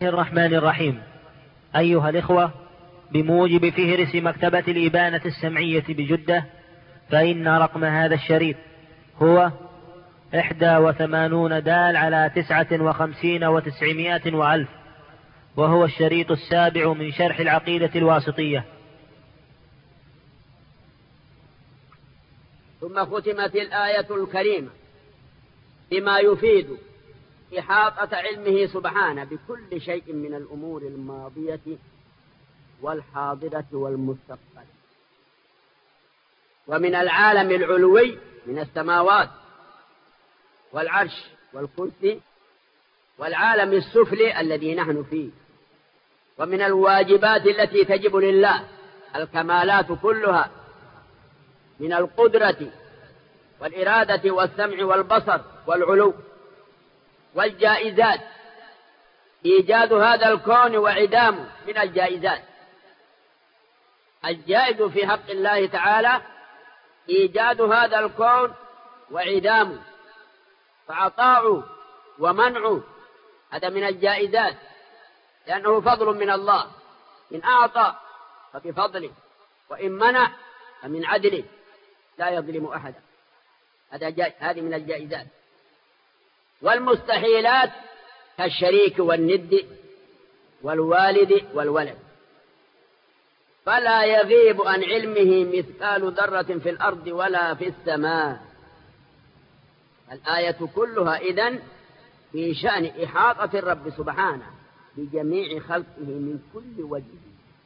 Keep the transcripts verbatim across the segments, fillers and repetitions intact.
الرحمن الرحيم. أيها الإخوة، بموجب فهرس مكتبة الإبانة السمعية بجدة، فإن رقم هذا الشريط هو إحدى وثمانون دال على تسعة وخمسين وتسعمائة وألف، وهو الشريط السابع من شرح العقيدة الواسطية. ثم ختمت الآية الكريمة بما يفيد إحاطة علمه سبحانه بكل شيء من الأمور الماضية والحاضرة والمستقبلة، ومن العالم العلوي من السماوات والعرش والكرسي، والعالم السفلي الذي نحن فيه، ومن الواجبات التي تجب لله الكمالات كلها من القدرة والإرادة والسمع والبصر والعلو، والجائزات إيجاد هذا الكون وعدامه من الجائزات. الجائز في حق الله تعالى إيجاد هذا الكون وعدامه، فعطاؤه ومنعه هذا من الجائزات، لأنه فضل من الله، إن أعطى فبفضله، وإن منع فمن عدله، لا يظلم أحدا. هذه من الجائزات. والمستحيلات كالشريك والند والوالد والولد، فلا يغيب عن علمه مثقال ذرة في الأرض ولا في السماء. الآية كلها إذن في شأن إحاطة الرب سبحانه بجميع خلقه من كل وجه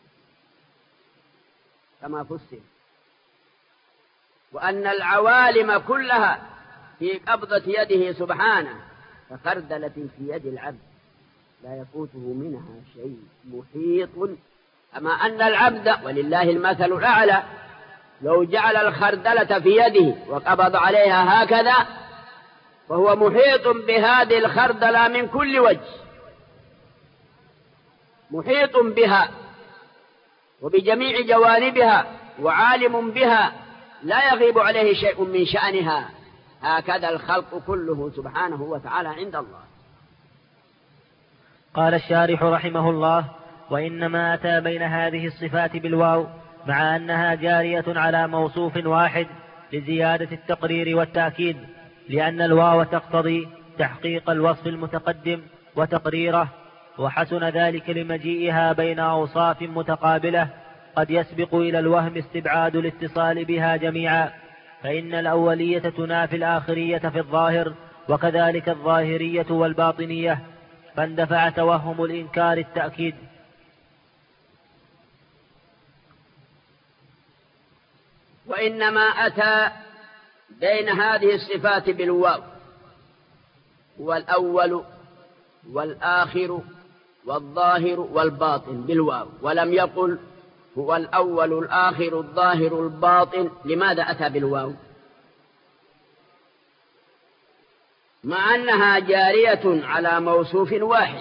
كما فسر، وأن العوالم كلها في قبضة يده سبحانه كخردلة في يد العبد لا يفوته منها شيء، محيط. أما أن العبد ولله المثل الأعلى لو جعل الخردلة في يده وقبض عليها هكذا فهو محيط بهذه الخردلة من كل وجه، محيط بها وبجميع جوانبها وعالم بها، لا يغيب عليه شيء من شأنها. هكذا الخلق كله سبحانه وتعالى عند الله. قال الشارح رحمه الله: وإنما أتى بين هذه الصفات بالواو مع أنها جارية على موصوف واحد لزيادة التقرير والتأكيد، لأن الواو تقتضي تحقيق الوصف المتقدم وتقريره، وحسن ذلك لمجيئها بين أوصاف متقابلة قد يسبق إلى الوهم استبعاد الاتصال بها جميعا، فإن الأولية تنافي الآخرية في الظاهر، وكذلك الظاهرية والباطنية، فاندفع توهم الإنكار التأكيد. وإنما أتى بين هذه الصفات بالواو، هو الأول والآخر والظاهر والباطن بالواو، ولم يقل هو الأول الآخر الظاهر الباطن. لماذا أتى بالواو؟ مع أنها جارية على موصوف واحد،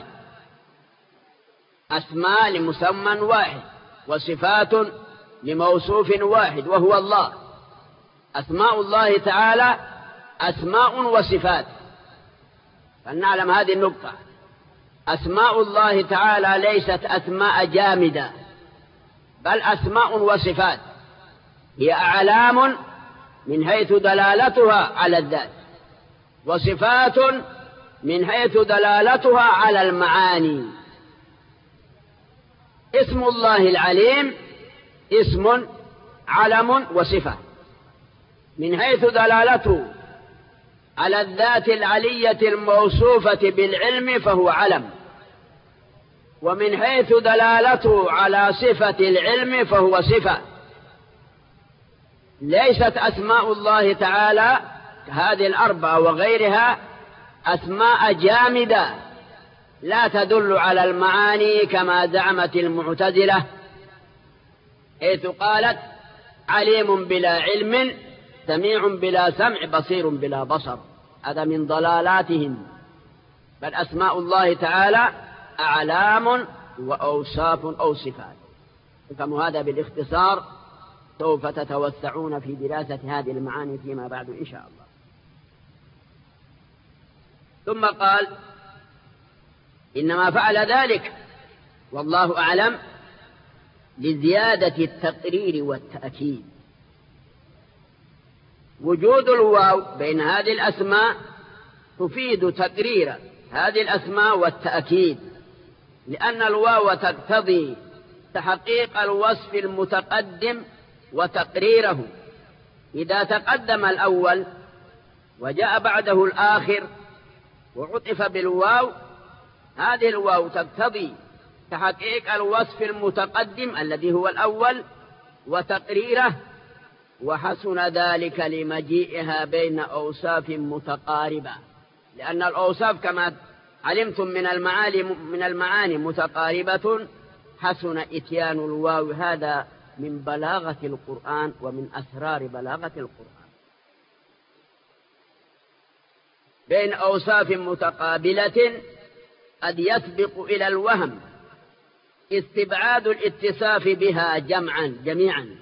أسماء لمسمى واحد وصفات لموصوف واحد وهو الله. أسماء الله تعالى أسماء وصفات، فلنعلم هذه النقطة. أسماء الله تعالى ليست أسماء جامدة، بل أسماء وصفات، هي أعلام من حيث دلالتها على الذات، وصفات من حيث دلالتها على المعاني. اسم الله العليم اسم علم وصفة، من حيث دلالته على الذات العلية الموصوفة بالعلم فهو علم، ومن حيث دلالته على صفة العلم فهو صفة. ليست أسماء الله تعالى هذه الأربعة وغيرها أسماء جامدة لا تدل على المعاني كما زعمت المعتزلة، حيث قالت عليم بلا علم، سميع بلا سمع، بصير بلا بصر. هذا من ضلالاتهم. بل أسماء الله تعالى أعلام وأوصاف أو صفات. فهم هذا بالاختصار، سوف تتوسعون في دراسة هذه المعاني فيما بعد إن شاء الله. ثم قال إنما فعل ذلك والله أعلم لزيادة التقرير والتأكيد. وجود الواو بين هذه الأسماء تفيد تقرير هذه الأسماء والتأكيد، لأن الواو تقتضي تحقيق الوصف المتقدم وتقريره. إذا تقدم الأول وجاء بعده الآخر وعطف بالواو، هذه الواو تقتضي تحقيق الوصف المتقدم الذي هو الأول وتقريره، وحسن ذلك لمجيئها بين أوصاف متقاربة، لأن الأوصاف كما علمتم من المعاني من المعاني متقاربة، حسن إتيان الواو. هذا من بلاغة القرآن ومن أسرار بلاغة القرآن. بين أوصاف متقابلة قد يسبق إلى الوهم استبعاد الاتصاف بها جمعا جميعا.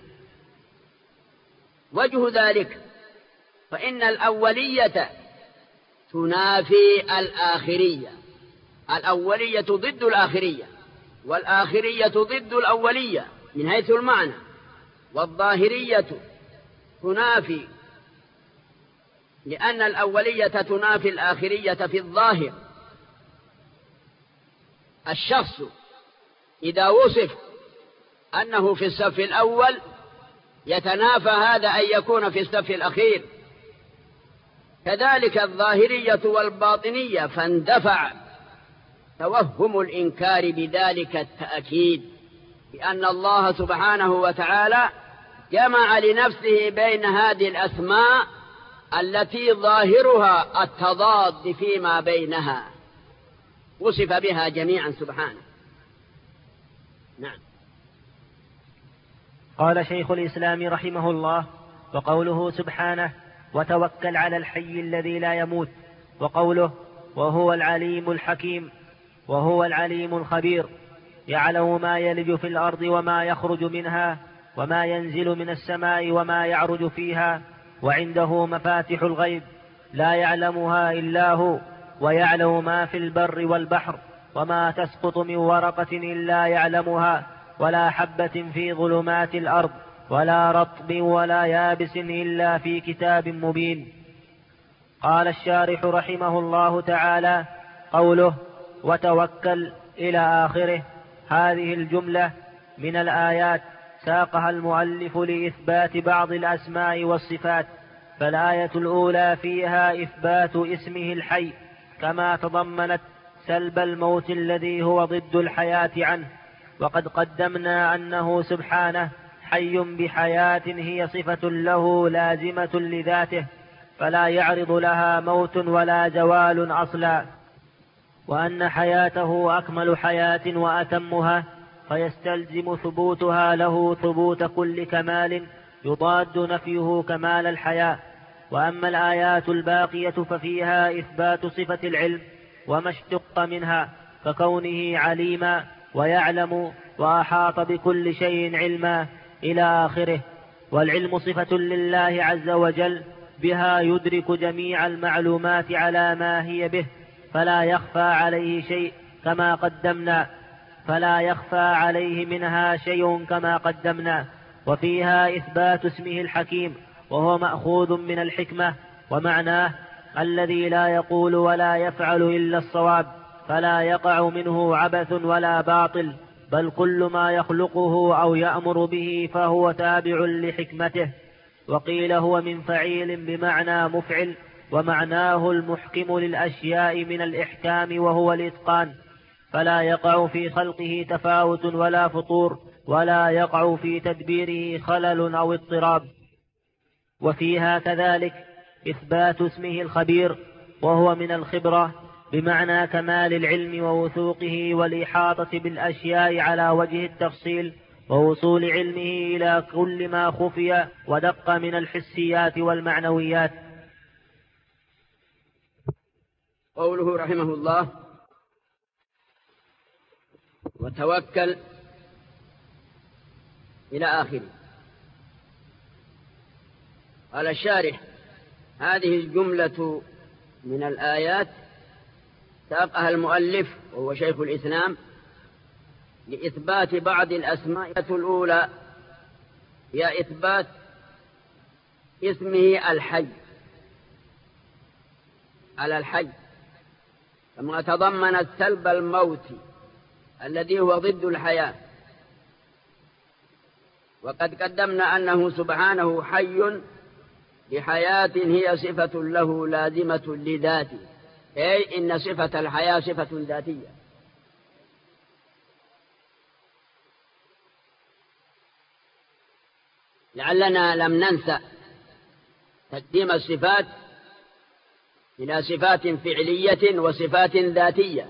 وجه ذلك فإن الأولية تنافي الآخرية، الأولية ضد الآخرية، والآخرية ضد الأولية من حيث المعنى، والظاهرية تنافي، لأن الأولية تنافي الآخرية في الظاهر. الشخص إذا وصف أنه في الصف الأول يتنافى هذا أن يكون في الصف الأخير. كذلك الظاهرية والباطنية، فاندفع توهم الإنكار بذلك التأكيد، لأن الله سبحانه وتعالى جمع لنفسه بين هذه الأسماء التي ظاهرها التضاد فيما بينها، وصف بها جميعا سبحانه. نعم. قال شيخ الإسلام رحمه الله: وقوله سبحانه: وتوكل على الحي الذي لا يموت، وقوله: وهو العليم الحكيم، وهو العليم الخبير، يعلم ما يلج في الأرض وما يخرج منها وما ينزل من السماء وما يعرج فيها، وعنده مفاتح الغيب لا يعلمها إلا هو، ويعلم ما في البر والبحر، وما تسقط من ورقة إلا يعلمها، ولا حبة في ظلمات الأرض ولا رطب ولا يابس إلا في كتاب مبين. قال الشارح رحمه الله تعالى: قوله وتوكل إلى آخره، هذه الجملة من الآيات ساقها المؤلف لإثبات بعض الأسماء والصفات. فالآية الأولى فيها إثبات اسمه الحي، كما تضمنت سلب الموت الذي هو ضد الحياة عنه، وقد قدمنا أنه سبحانه حي بحياة هي صفة له لازمة لذاته، فلا يعرض لها موت ولا زوال أصلا، وأن حياته أكمل حياة وأتمها، فيستلزم ثبوتها له ثبوت كل كمال يضاد نفيه كمال الحياة. وأما الآيات الباقية ففيها إثبات صفة العلم وما اشتق منها، ككونه عليما ويعلم وأحاط بكل شيء علما إلى آخره. والعلم صفة لله عز وجل، بها يدرك جميع المعلومات على ما هي به، فلا يخفى عليه شيء كما قدمنا فلا يخفى عليه منها شيء كما قدمنا. وفيها إثبات اسمه الحكيم، وهو مأخوذ من الحكمة، ومعناه الذي لا يقول ولا يفعل إلا الصواب، فلا يقع منه عبث ولا باطل، بل كل ما يخلقه أو يأمر به فهو تابع لحكمته. وقيل هو من فعيل بمعنى مفعل، ومعناه المحكم للأشياء من الإحكام وهو الإتقان، فلا يقع في خلقه تفاوت ولا فطور، ولا يقع في تدبيره خلل أو اضطراب. وفيها كذلك إثبات اسمه الخبير، وهو من الخبرة بمعنى كمال العلم ووثوقه والإحاطة بالأشياء على وجه التفصيل، ووصول علمه إلى كل ما خفي ودق من الحسيات والمعنويات. قوله رحمه الله: وتوكل إلى آخره. قال الشارح: هذه الجملة من الآيات ساقها المؤلف وهو شيخ الإسلام لإثبات بعض الأسماء. الأولى هي إثبات اسمه الحي على الحي، كما تضمنت سلب الموت الذي هو ضد الحياة. وقد قدمنا أنه سبحانه حي بحياة هي صفة له لازمة لذاته، أي إن صفة الحياة صفة ذاتية. لعلنا لم ننسى تقديم الصفات إلى صفات فعلية وصفات ذاتية،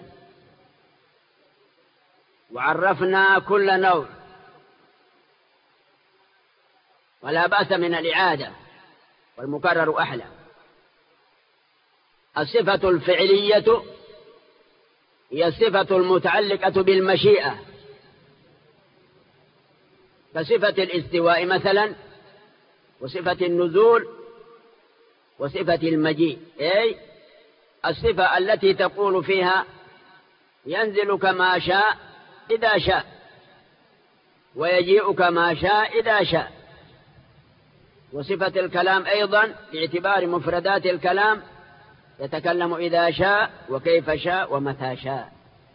وعرفنا كل نوع، ولا بأس من الإعادة والمكرر أحلى. الصفة الفعلية هي الصفة المتعلقة بالمشيئة، كصفة الاستواء مثلا، وصفة النزول، وصفة المجيء، أي الصفة التي تقول فيها ينزل كما شاء إذا شاء، ويجيء كما شاء إذا شاء. وصفة الكلام أيضا باعتبار مفردات الكلام يتكلم إذا شاء وكيف شاء ومتى شاء.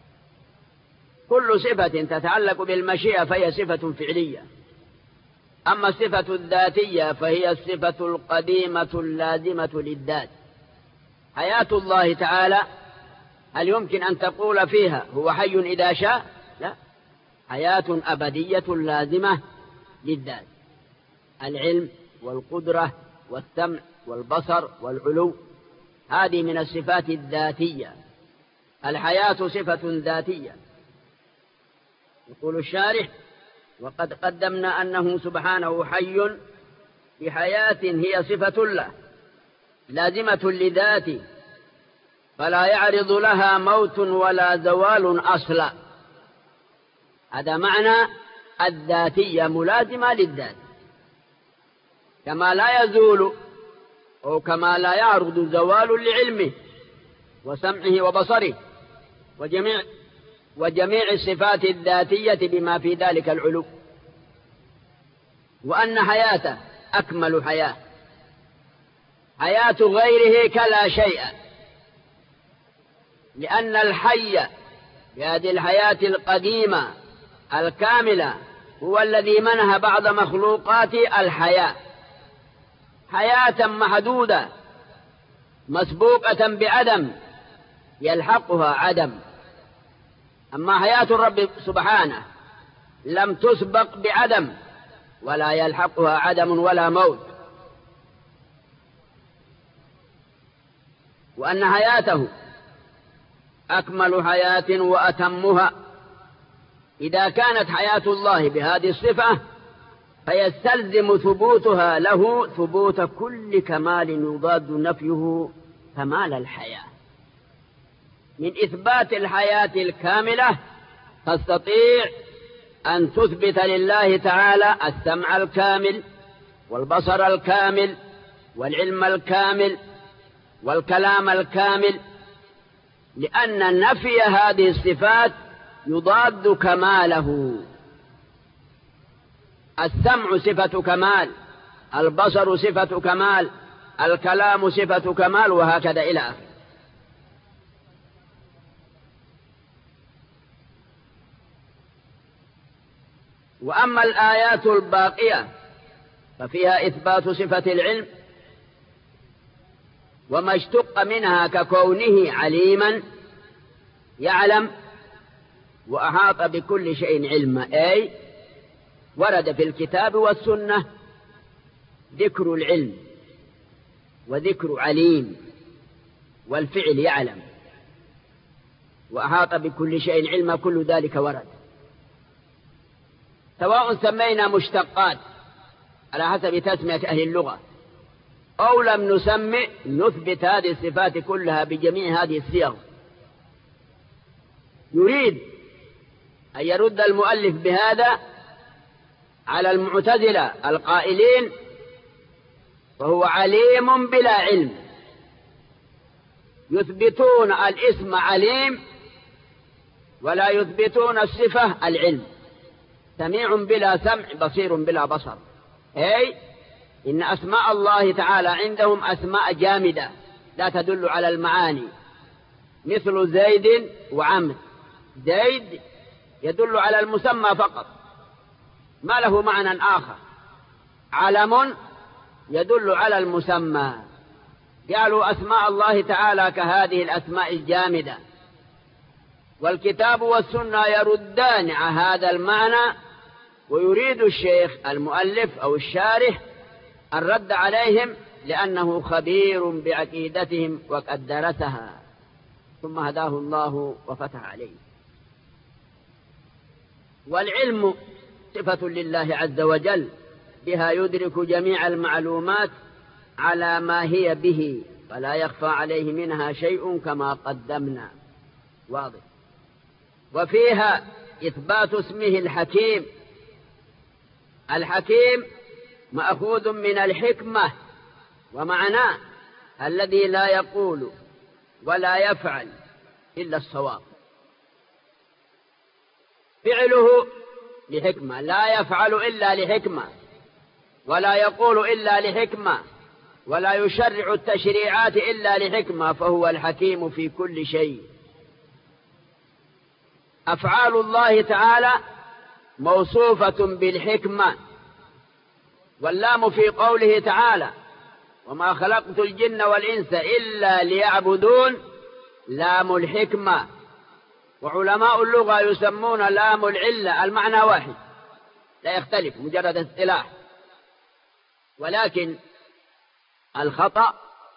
كل صفة تتعلق بالمشيئة فهي صفة فعلية. أما الصفة الذاتية فهي الصفة القديمة اللازمة للذات. حياة الله تعالى هل يمكن أن تقول فيها هو حي إذا شاء؟ لا، حياة أبدية لازمة للذات. العلم والقدرة والسمع والبصر والعلو، هذه من الصفات الذاتية. الحياة صفة ذاتية. يقول الشارح: وقد قدمنا أنه سبحانه حي بحياة هي صفة له لازمة لذاته، فلا يعرض لها موت ولا زوال أصلا. هذا معنى الذاتية ملازمة للذات، كما لا يزول أو كما لا يعرض زوال لعلمه وسمعه وبصره وجميع وجميع الصفات الذاتية بما في ذلك العلو. وأن حياته أكمل حياة، حياة غيره كلا شيء، لأن الحي بهذه الحياة القديمة الكاملة هو الذي منح بعض مخلوقات الحياة حياة محدودة مسبوقة بعدم يلحقها عدم. أما حياة الرب سبحانه لم تسبق بعدم ولا يلحقها عدم ولا موت. وأن حياته أكمل حياة وأتمها. إذا كانت حياة الله بهذه الصفة فيستلزم ثبوتها له ثبوت كل كمال يضاد نفيه كمال الحياة. من إثبات الحياة الكاملة تستطيع أن تثبت لله تعالى السمع الكامل والبصر الكامل والعلم الكامل والكلام الكامل، لأن نفي هذه الصفات يضاد كماله. السمع صفة كمال، البصر صفة كمال، الكلام صفة كمال، وهكذا إلى آخره. وأما الآيات الباقية ففيها إثبات صفة العلم وما اشتق منها ككونه عليما يعلم وأحاط بكل شيء علما، أي ورد في الكتاب والسنة ذكر العلم وذكر عليم والفعل يعلم وأحاط بكل شيء علما، كل ذلك ورد، سواء سمينا مشتقات على حسب تسمية أهل اللغة أو لم نسمي، نثبت هذه الصفات كلها بجميع هذه الصيغ. يريد أن يرد المؤلف بهذا على المعتزلة القائلين وهو عليم بلا علم، يثبتون الاسم عليم ولا يثبتون الصفة العلم. سميع بلا سمع، بصير بلا بصر. أي إن أسماء الله تعالى عندهم أسماء جامدة لا تدل على المعاني، مثل زيد وعمر. زيد يدل على المسمى فقط، ما له معنى آخر. علم يدل على المسمى. جعلوا أسماء الله تعالى كهذه الأسماء الجامدة، والكتاب والسنة يردان على هذا المعنى، ويريد الشيخ المؤلف أو الشارح الرد عليهم لأنه خبير بعقيدتهم وقد درسها ثم هداه الله وفتح عليه. والعلم صفة لله عز وجل، بها يدرك جميع المعلومات على ما هي به، فلا يخفى عليه منها شيء كما قدمنا. واضح. وفيها إثبات اسمه الحكيم. الحكيم مأخوذ من الحكمة، ومعناه الذي لا يقول ولا يفعل إلا الصواب. فعله لحكمة، لا يفعل إلا لحكمة، ولا يقول إلا لحكمة، ولا يشرع التشريعات إلا لحكمة، فهو الحكيم في كل شيء. أفعال الله تعالى موصوفة بالحكمة، واللام في قوله تعالى وما خلقت الجن والإنس إلا ليعبدون لام الحكمة. وعلماء اللغة يسمون لام العلة، المعنى واحد لا يختلف، مجرد اصطلاح. ولكن الخطأ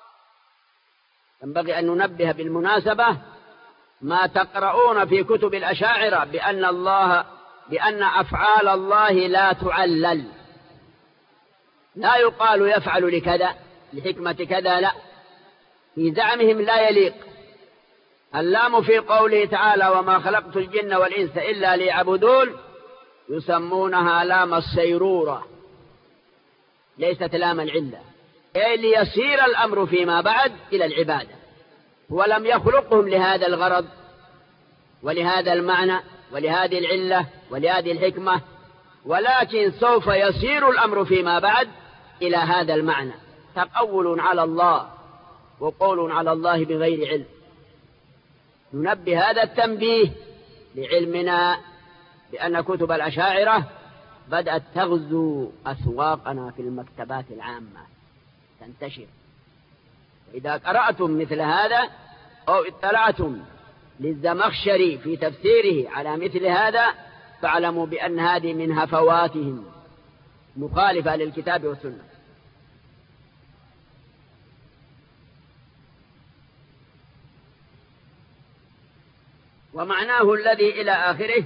ينبغي أن ننبه بالمناسبة ما تقرؤون في كتب الأشاعرة بأن الله بأن أفعال الله لا تعلل. لا يقال يفعل لكذا لحكمة كذا، لا، في زعمهم لا يليق. اللام في قوله تعالى وما خلقت الجن والإنس إلا ليعبدون يسمونها لام السيرورة، ليست لام العلة، أي ليصير الأمر فيما بعد إلى العبادة. ولم يخلقهم لهذا الغرض ولهذا المعنى ولهذه العلة ولهذه الحكمة، ولكن سوف يصير الأمر فيما بعد إلى هذا المعنى. تقول على الله وقول على الله بغير علم. ننبه هذا التنبيه لعلمنا بأن كتب الأشاعرة بدأت تغزو أسواقنا في المكتبات العامة، تنتشر. إذا قرأتم مثل هذا أو اطلعتم للزمخشري في تفسيره على مثل هذا فاعلموا بأن هذه من هفواتهم مخالفة للكتاب والسنة. ومعناه الذي إلى آخره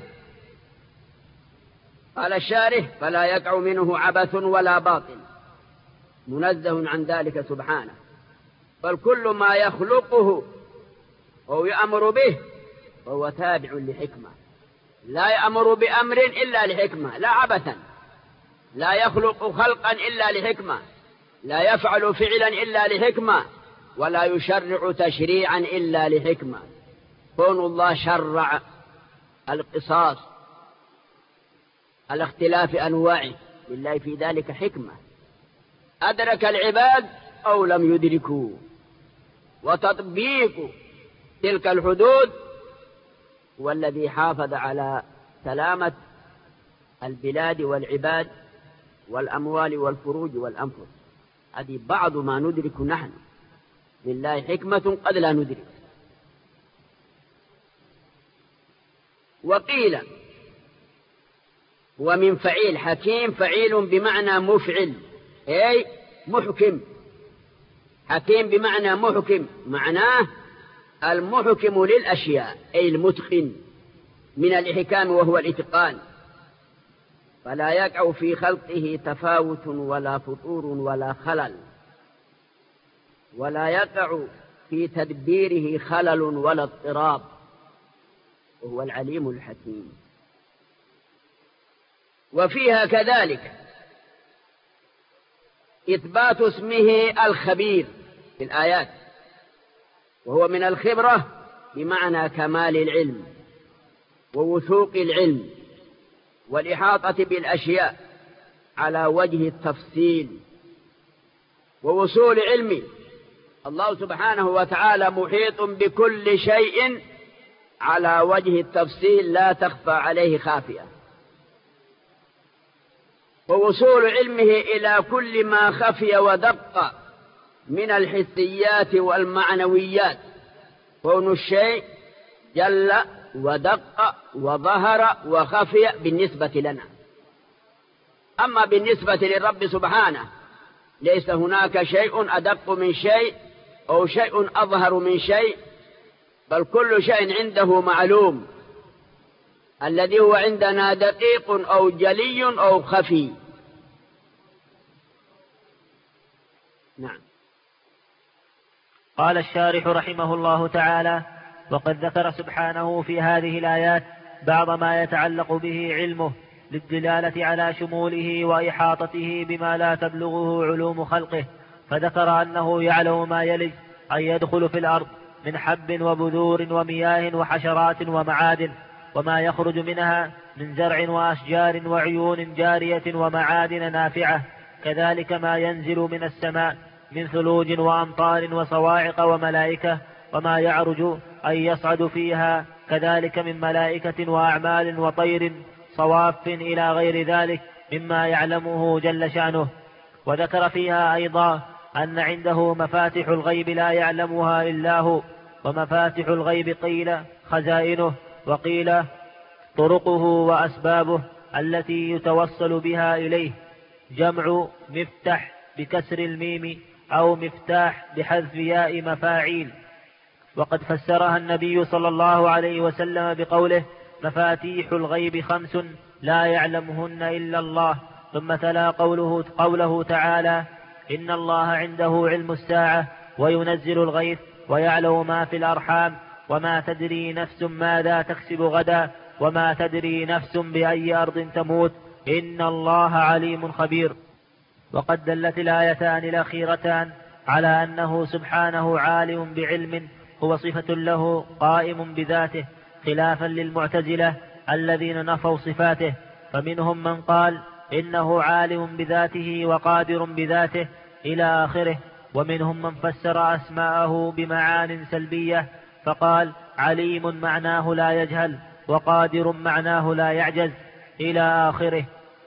قال الشارح فلا يقع منه عبث ولا باطل، منزه عن ذلك سبحانه. بل كل ما يخلقه أو يأمر به فهو تابع لحكمة، لا يأمر بأمر إلا لحكمة، لا عبثا. لا يخلق خلقا إلا لحكمة، لا يفعل فعلا إلا لحكمة، ولا يشرع تشريعا إلا لحكمة. كون الله شرع القصاص على اختلاف أنواعه لله في ذلك حكمة، أدرك العباد أو لم يدركوا. وتطبيق تلك الحدود والذي حافظ على سلامة البلاد والعباد والأموال والفروج والأنفس. هذه بعض ما ندرك نحن، لله حكمة قد لا ندرك. وقيل ومن فعيل حكيم، فعيل بمعنى مفعل، أي محكم. حكيم بمعنى محكم، معناه المحكم للأشياء، أي المتقن من الإحكام وهو الإتقان. فلا يقع في خلقه تفاوت ولا فطور ولا خلل، ولا يقع في تدبيره خلل ولا اضطراب، وهو العليم الحكيم. وفيها كذلك إثبات اسمه الخبير في الآيات. وهو من الخبرة بمعنى كمال العلم ووثوق العلم والإحاطة بالأشياء على وجه التفصيل ووصول علمه. الله سبحانه وتعالى محيط بكل شيء على وجه التفصيل لا تخفى عليه خافية، ووصول علمه إلى كل ما خفي ودق من الحسيات والمعنويات، كون الشيء جل ودق وظهر وخفي بالنسبة لنا. أما بالنسبة للرب سبحانه ليس هناك شيء أدق من شيء أو شيء أظهر من شيء، بل كل شيء عنده معلوم، الذي هو عندنا دقيق أو جلي أو خفي. نعم. قال الشارح رحمه الله تعالى: وقد ذكر سبحانه في هذه الآيات بعض ما يتعلق به علمه للدلالة على شموله وإحاطته بما لا تبلغه علوم خلقه، فذكر أنه يعلم ما يلج أن يدخل في الأرض من حب وبذور ومياه وحشرات ومعادن، وما يخرج منها من زرع وأشجار وعيون جارية ومعادن نافعة، كذلك ما ينزل من السماء من ثلوج وأمطار وصواعق وملائكة، وما يعرج أن يصعد فيها كذلك من ملائكة وأعمال وطير صواف إلى غير ذلك مما يعلمه جل شأنه. وذكر فيها أيضا أن عنده مفاتح الغيب لا يعلمها إلا هو، ومفاتح الغيب قيل خزائنه، وقيل طرقه وأسبابه التي يتوصل بها إليه، جمع مفتح بكسر الميم أو مفتاح بحذف ياء مفاعيل. وقد فسرها النبي صلى الله عليه وسلم بقوله: مفاتيح الغيب خمس لا يعلمهن إلا الله. ثم تلا قوله, قوله تعالى: إن الله عنده علم الساعة وينزل الغيث ويعلم ما في الأرحام وما تدري نفس ماذا تكسب غدا وما تدري نفس بأي أرض تموت إن الله عليم خبير. وقد دلت الآيتان الأخيرتان على أنه سبحانه عالم بعلم هو صفة له قائم بذاته، خلافا للمعتزلة الذين نفوا صفاته، فمنهم من قال إنه عالم بذاته وقادر بذاته إلى آخره، ومنهم من فسر أسماءه بمعان سلبية فقال عليم معناه لا يجهل وقادر معناه لا يعجز إلى آخره.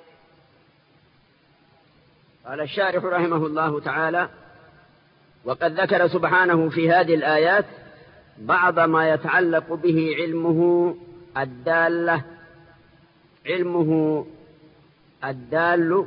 قال الشارح رحمه الله تعالى: وقد ذكر سبحانه في هذه الآيات بعض ما يتعلق به علمه الدالة علمه الدال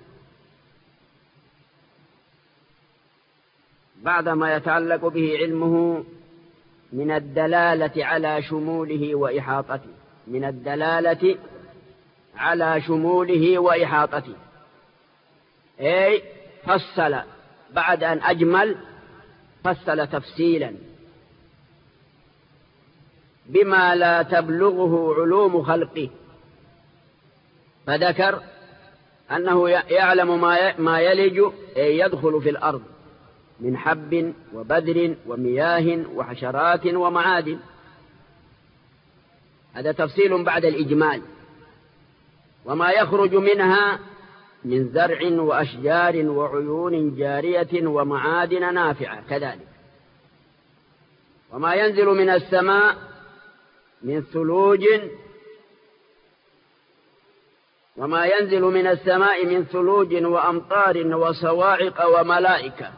بعض ما يتعلق به علمه من الدلالة على شموله وإحاطته من الدلالة على شموله وإحاطته أي فصل بعد أن أجمل فصل تفصيلا بما لا تبلغه علوم خلقه، فذكر أنه يعلم ما يلج أي يدخل في الأرض من حب وبذر ومياه وحشرات ومعادن، هذا تفصيل بعد الإجمال. وما يخرج منها من زرع وأشجار وعيون جارية ومعادن نافعة كذلك. وما ينزل من السماء من ثلوج وما ينزل من السماء من ثلوج وأمطار وصواعق وملائكة.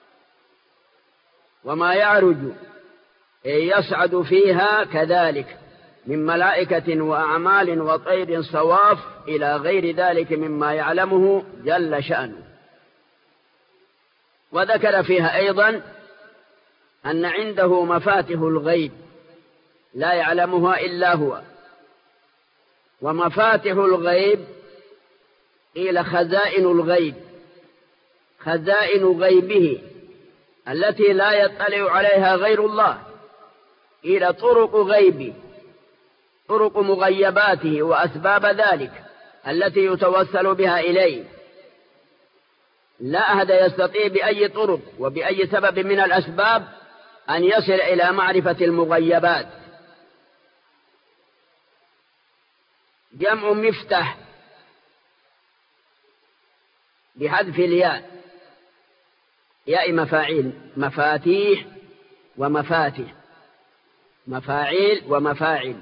وما يعرج أي يصعد فيها كذلك من ملائكة وأعمال وطير صواف إلى غير ذلك مما يعلمه جل شأنه. وذكر فيها أيضا أن عنده مفاتح الغيب لا يعلمها إلا هو. ومفاتح الغيب قيل خزائن الغيب، خزائن غيبه التي لا يطلع عليها غير الله، قيل طرق غيبه، طرق مغيباته وأسباب ذلك التي يتوسل بها إليه. لا أحد يستطيع بأي طرق وبأي سبب من الأسباب أن يصل إلى معرفة المغيبات. جمع مفتح بحذف الياء، ياء مفاعيل، مفاتيح ومفاتح، مفاعيل ومفاعل.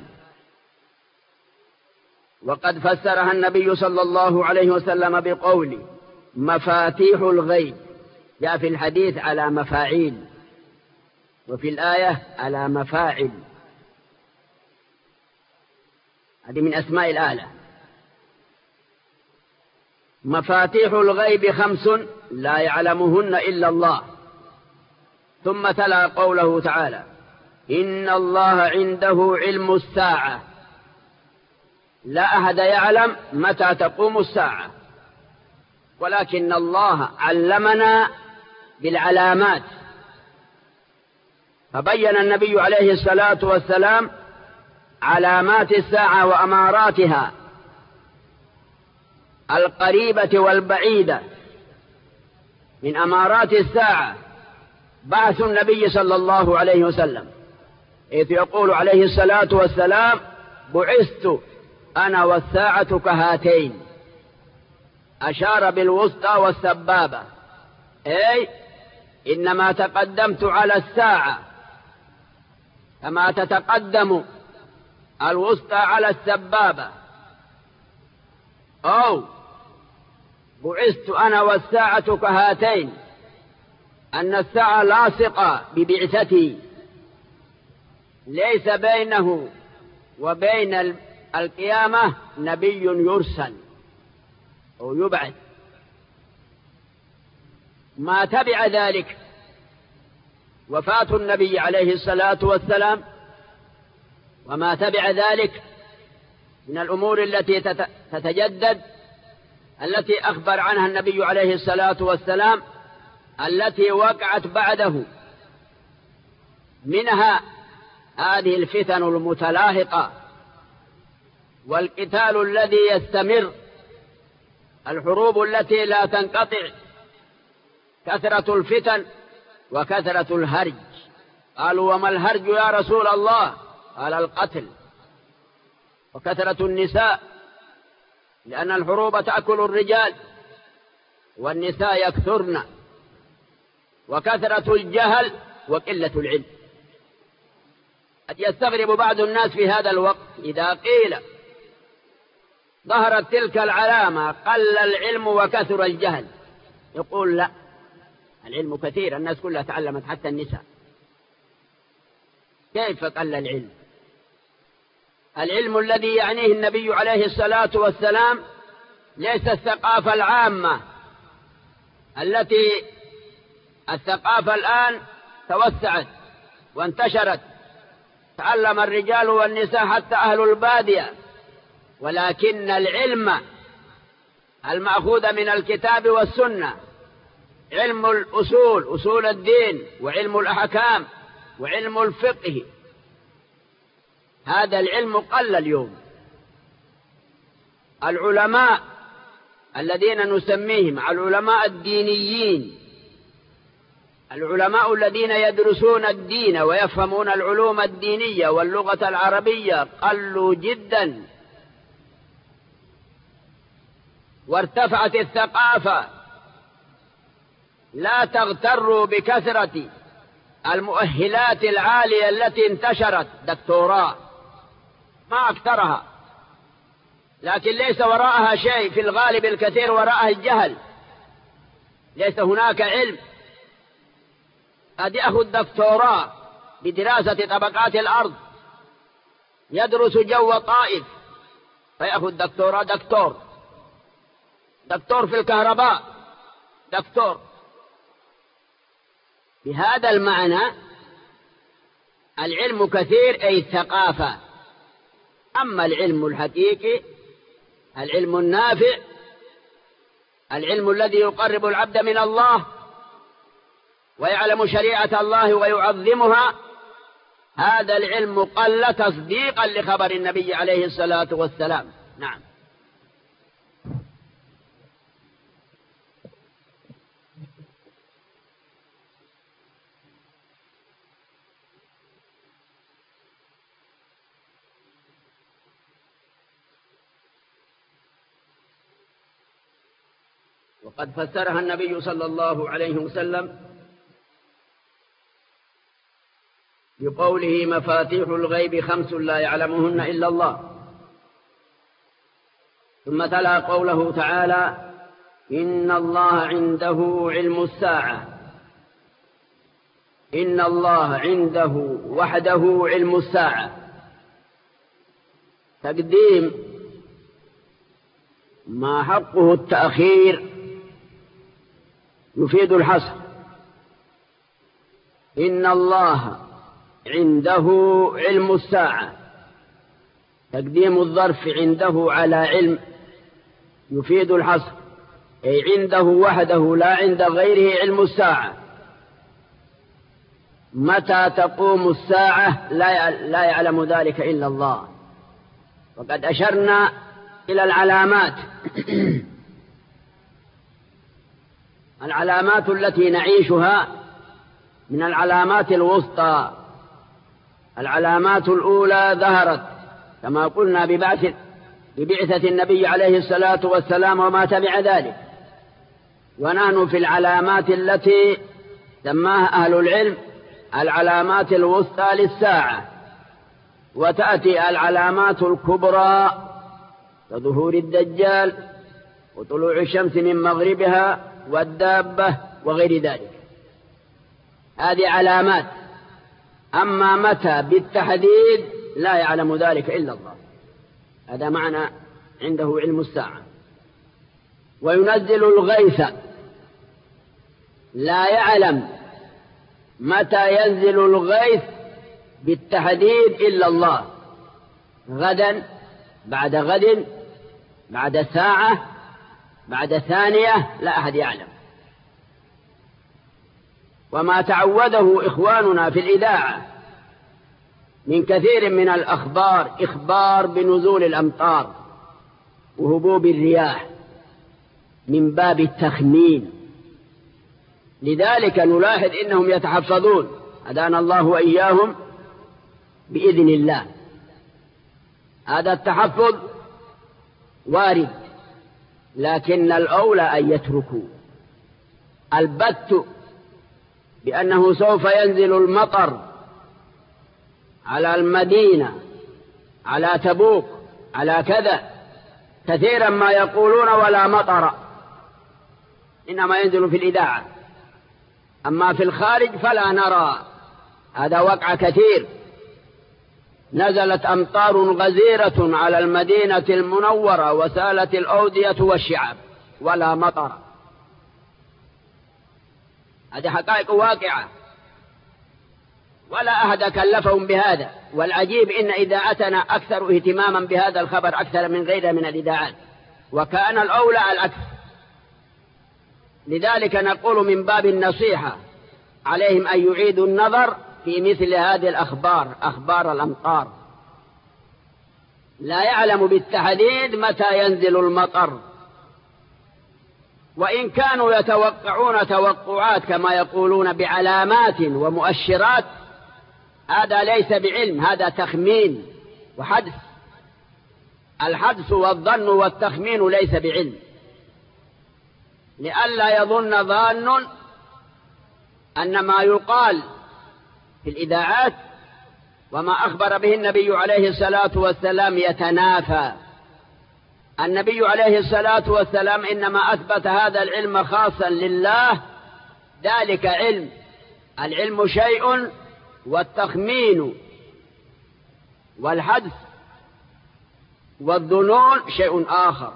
وقد فسرها النبي صلى الله عليه وسلم بقوله مفاتيح الغيب، جاء في الحديث على مفاعيل وفي الآية على مفاعل، هذه من أسماء الآلة. مفاتيح الغيب خمس لا يعلمهن إلا الله. ثم تلا قوله تعالى إن الله عنده علم الساعة، لا أحد يعلم متى تقوم الساعة، ولكن الله علمنا بالعلامات. فبين النبي عليه الصلاة والسلام علامات الساعة وأماراتها القريبة والبعيدة. من أمارات الساعة بعث النبي صلى الله عليه وسلم، إذ يقول عليه الصلاة والسلام بعثت أنا والساعة كهاتين، أشار بالوسطى والسبابة، أي إنما تقدمت على الساعة كما تتقدم الوسطى على السبابة، أو بعثت أنا والساعة كهاتين، أن الساعة لاصقة ببعثتي، ليس بينه وبين القيامة نبي يرسل أو يبعث. ما تبع ذلك وفاة النبي عليه الصلاة والسلام، وما تبع ذلك من الأمور التي تتجدد التي أخبر عنها النبي عليه الصلاة والسلام التي وقعت بعده، منها هذه الفتن المتلاحقة والقتال الذي يستمر، الحروب التي لا تنقطع، كثرة الفتن وكثرة الهرج. قالوا وما الهرج يا رسول الله؟ قال القتل وكثرة النساء، لأن الحروب تأكل الرجال والنساء يكثرن، وكثرة الجهل وقلة العلم. قد يستغرب بعض الناس في هذا الوقت إذا قيل ظهرت تلك العلامة قل العلم وكثر الجهل، يقول لا، العلم كثير، الناس كلها تعلمت حتى النساء. كيف قل العلم؟ العلم الذي يعنيه النبي عليه الصلاة والسلام ليس الثقافة العامة التي الثقافة الآن توسعت وانتشرت، تعلم الرجال والنساء حتى أهل البادية، ولكن العلم المأخوذ من الكتاب والسنة، علم الأصول، أصول الدين، وعلم الأحكام، وعلم الفقه، هذا العلم قل اليوم. العلماء الذين نسميهم العلماء الدينيين، العلماء الذين يدرسون الدين ويفهمون العلوم الدينية واللغة العربية قلوا جدا، وارتفعت الثقافة. لا تغتروا بكثرة المؤهلات العالية التي انتشرت، دكتوراه ما أكثرها، لكن ليس وراءها شيء، في الغالب الكثير وراءها الجهل، ليس هناك علم. قد يأخذ دكتوراه بدراسة طبقات الأرض، يدرس جو طائف فيأخذ دكتوراه، دكتور دكتور في الكهرباء، دكتور. بهذا المعنى العلم كثير، أي الثقافة. أما العلم الحقيقي، العلم النافع، العلم الذي يقرب العبد من الله ويعلم شريعة الله ويعظمها، هذا العلم قل تصديقا لخبر النبي عليه الصلاة والسلام. نعم. وقد فسرها النبي صلى الله عليه وسلم بقوله مفاتيح الغيب خمس لا يعلمهن إلا الله. ثم تلا قوله تعالى إن الله عنده علم الساعة، إن الله عنده وحده علم الساعة. تقديم ما حقه التأخير يفيد الحصر. إن الله عنده علم الساعة، تقديم الظرف عنده على علم يفيد الحصر، أي عنده وحده لا عند غيره علم الساعة. متى تقوم الساعة لا يعلم ذلك إلا الله. وقد أشرنا إلى العلامات العلامات التي نعيشها من العلامات الوسطى. العلامات الأولى ظهرت كما قلنا ببعث ببعثة النبي عليه الصلاة والسلام وما تبع ذلك، ونحن في العلامات التي سماها أهل العلم العلامات الوسطى للساعة. وتأتي العلامات الكبرى كظهور الدجال وطلوع الشمس من مغربها والدابة وغير ذلك، هذه علامات. أما متى بالتحديد لا يعلم ذلك إلا الله، هذا معنى عنده علم الساعة. وينزل الغيث، لا يعلم متى ينزل الغيث بالتحديد إلا الله، غدا بعد غد بعد ساعة بعد ثانية لا أحد يعلم. وما تعوده إخواننا في الإذاعة من كثير من الأخبار إخبار بنزول الأمطار وهبوب الرياح من باب التخمين، لذلك نلاحظ إنهم يتحفظون، هدانا الله وإياهم بإذن الله. هذا التحفظ وارد، لكن الأولى أن يتركوا البت بأنه سوف ينزل المطر على المدينة على تبوك على كذا. كثيرا ما يقولون ولا مطر، إنما ينزل في الإذاعة، أما في الخارج فلا نرى. هذا وقع كثير، نزلت أمطار غزيرة على المدينة المنورة وسالت الأودية والشعاب ولا مطر. هذه حقائق واقعة ولا أحد كلفهم بهذا. والعجيب إن إذاعتنا أكثر اهتماما بهذا الخبر أكثر من غيرها من الإذاعات، وكان الأولى العكس. لذلك نقول من باب النصيحة عليهم أن يعيدوا النظر في مثل هذه الأخبار، أخبار الأمطار. لا يعلم بالتحديد متى ينزل المطر، وإن كانوا يتوقعون توقعات كما يقولون بعلامات ومؤشرات، هذا ليس بعلم، هذا تخمين وحدث. الحدث والظن والتخمين ليس بعلم، لئلا يظن ظان أن ما يقال في الإذاعات وما أخبر به النبي عليه الصلاة والسلام يتنافى. النبي عليه الصلاة والسلام إنما أثبت هذا العلم خاصا لله، ذلك علم. العلم شيء والتخمين والحدث والظنون شيء آخر.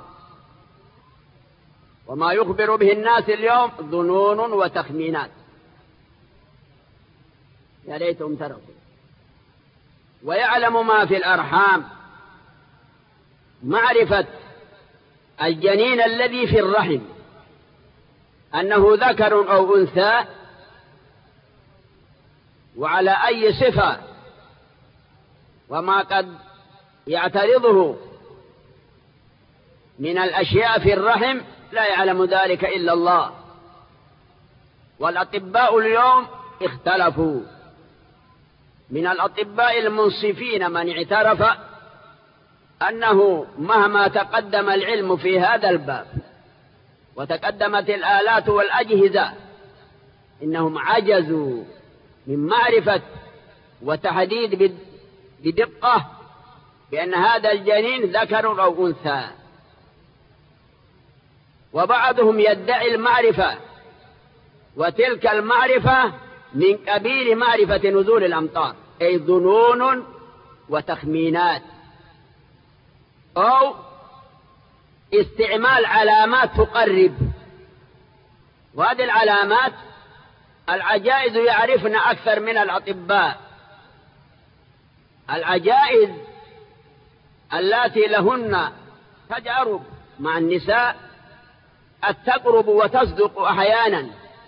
وما يخبر به الناس اليوم ظنون وتخمينات، يا ليتهم تركوا. ويعلم ما في الأرحام، معرفة الجنين الذي في الرحم أنه ذكر أو أنثى، وعلى أي صفة، وما قد يعترضه من الأشياء في الرحم لا يعلم ذلك إلا الله. والأطباء اليوم اختلفوا، من الأطباء المنصفين من اعترف أنه مهما تقدم العلم في هذا الباب وتقدمت الآلات والأجهزة، إنهم عجزوا من معرفة وتحديد بدقة بأن هذا الجنين ذكر أو أنثى. وبعضهم يدعي المعرفة، وتلك المعرفة من قبيل معرفة نزول الأمطار، أي ظنون وتخمينات، أو استعمال علامات تقرب. وهذه العلامات العجائز يعرفن أكثر من الأطباء. العجائز اللاتي لهن تجارب مع النساء تقرب وتصدق أحيانا.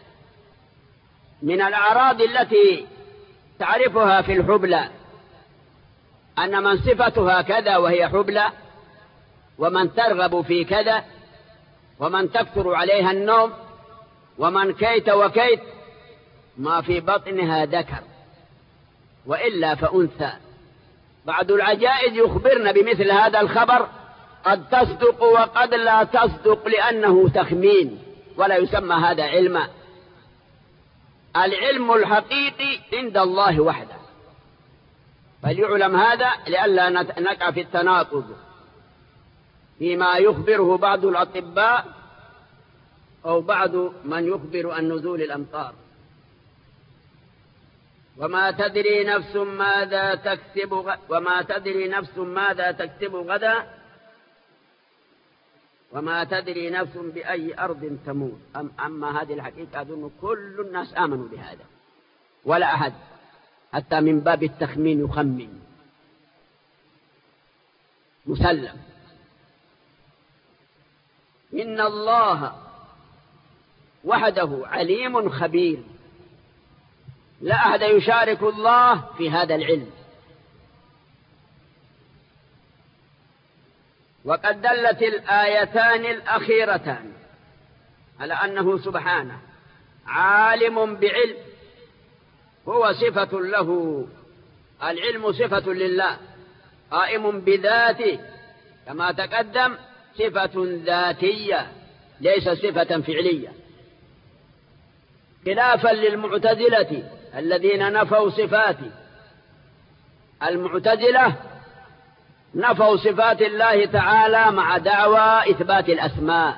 من الأعراض التي تعرفها في الحبلى أن من صفتها كذا وهي حبلى، ومن ترغب في كذا، ومن تكثر عليها النوم، ومن كيت وكيت، ما في بطنها ذكر وإلا فأنثى. بعض العجائز يخبرن بمثل هذا الخبر، قد تصدق وقد لا تصدق لأنه تخمين، ولا يسمى هذا علما. العلم الحقيقي عند الله وحده، فليعلم هذا لئلا نقع في التناقض فيما يخبره بعض الأطباء أو بعض من يخبر عن نزول الأمطار. وما تدري نفس ماذا تكسب غدا، وما تدري نفس ماذا تكسب غدا، وما تدري نفس بأي أرض تموت. أم أما هذه الحقيقة أظن كل الناس آمنوا بهذا، ولا أحد حتى من باب التخمين يخمن، مسلم. إن الله وحده عليم خبير، لا أحد يشارك الله في هذا العلم. وقد دلت الآيتان الأخيرتان على أنه سبحانه عالم بعلم، هو صفة له، العلم صفة لله، قائم بذاته كما تقدم، صفة ذاتية ليس صفة فعلية، خلافا للمعتزلة الذين نفوا صفاته. المعتزلة نفوا صفات الله تعالى مع دعوى إثبات الأسماء،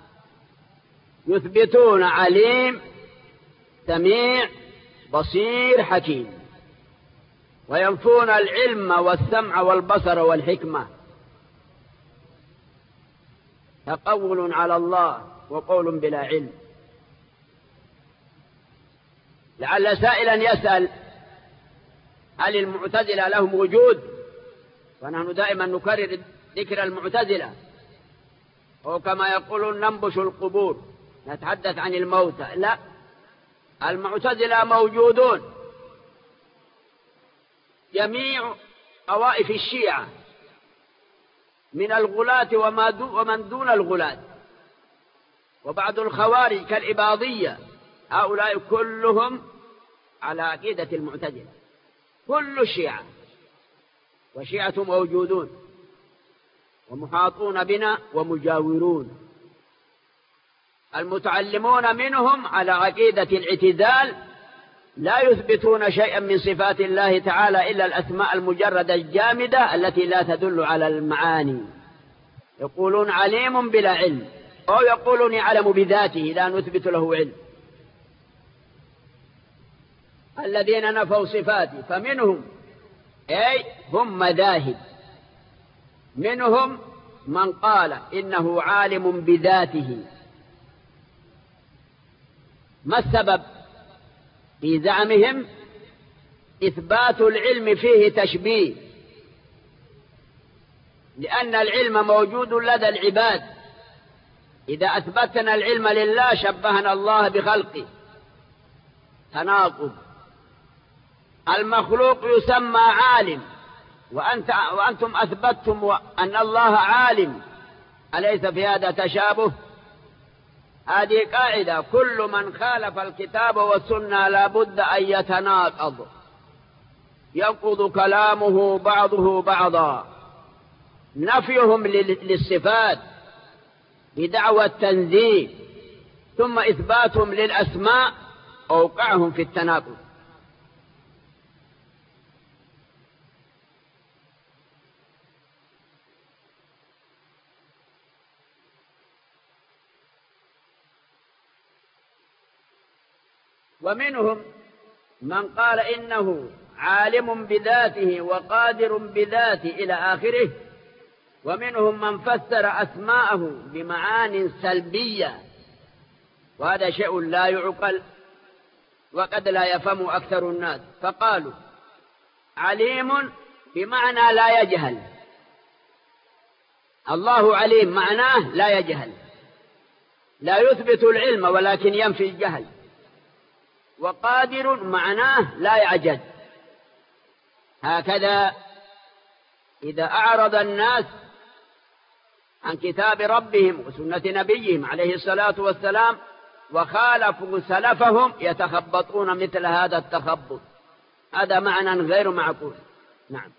يثبتون عليم سميع بصير حكيم، وينفون العلم والسمع والبصر والحكمة. تقول على الله وقول بلا علم. لعل سائلا يسأل هل المعتزلة لهم وجود؟ ونحن دائما نكرر ذكر المعتزلة، أو كما يقولون ننبش القبور، نتحدث عن الموتى. لا، المعتزلة موجودون، جميع طوائف الشيعة من الغلاة ومن دون الغلاة، وبعض الخوارج كالإباضية، هؤلاء كلهم على عقيدة المعتزلة، كل الشيعة. وشيعة موجودون ومحاطون بنا ومجاورون. المتعلمون منهم على عقيدة الاعتزال، لا يثبتون شيئا من صفات الله تعالى إلا الأسماء المجردة الجامدة التي لا تدل على المعاني. يقولون عليم بلا علم، أو يقولون يعلم بذاته لا نثبت له علم. الذين نفوا صفاته فمنهم أي هم مذاهب، منهم من قال إنه عالم بذاته. ما السبب في زعمهم؟ إثبات العلم فيه تشبيه، لأن العلم موجود لدى العباد. إذا أثبتنا العلم لله شبهنا الله بخلقه، تناقض. المخلوق يسمى عالم، وأنت وأنتم أثبتتم أن الله عالم، أليس في هذا تشابه؟ هذه قاعدة، كل من خالف الكتاب والسنة لا بد أن يتناقض، ينقض كلامه بعضه بعضا. نفيهم للصفات بدعوى التنزيه ثم إثباتهم للأسماء أوقعهم في التناقض. ومنهم من قال إنه عالم بذاته وقادر بذاته إلى آخره، ومنهم من فسر أسماءه بمعان سلبية، وهذا شيء لا يعقل وقد لا يفهم أكثر الناس، فقالوا عليم بمعنى لا يجهل، الله عليم معناه لا يجهل، لا يثبت العلم ولكن ينفي الجهل، وقادر معناه لا يعجز. هكذا إذا أعرض الناس عن كتاب ربهم وسنة نبيهم عليه الصلاة والسلام وخالفوا سلفهم يتخبطون مثل هذا التخبط، هذا معنى غير معقول. نعم.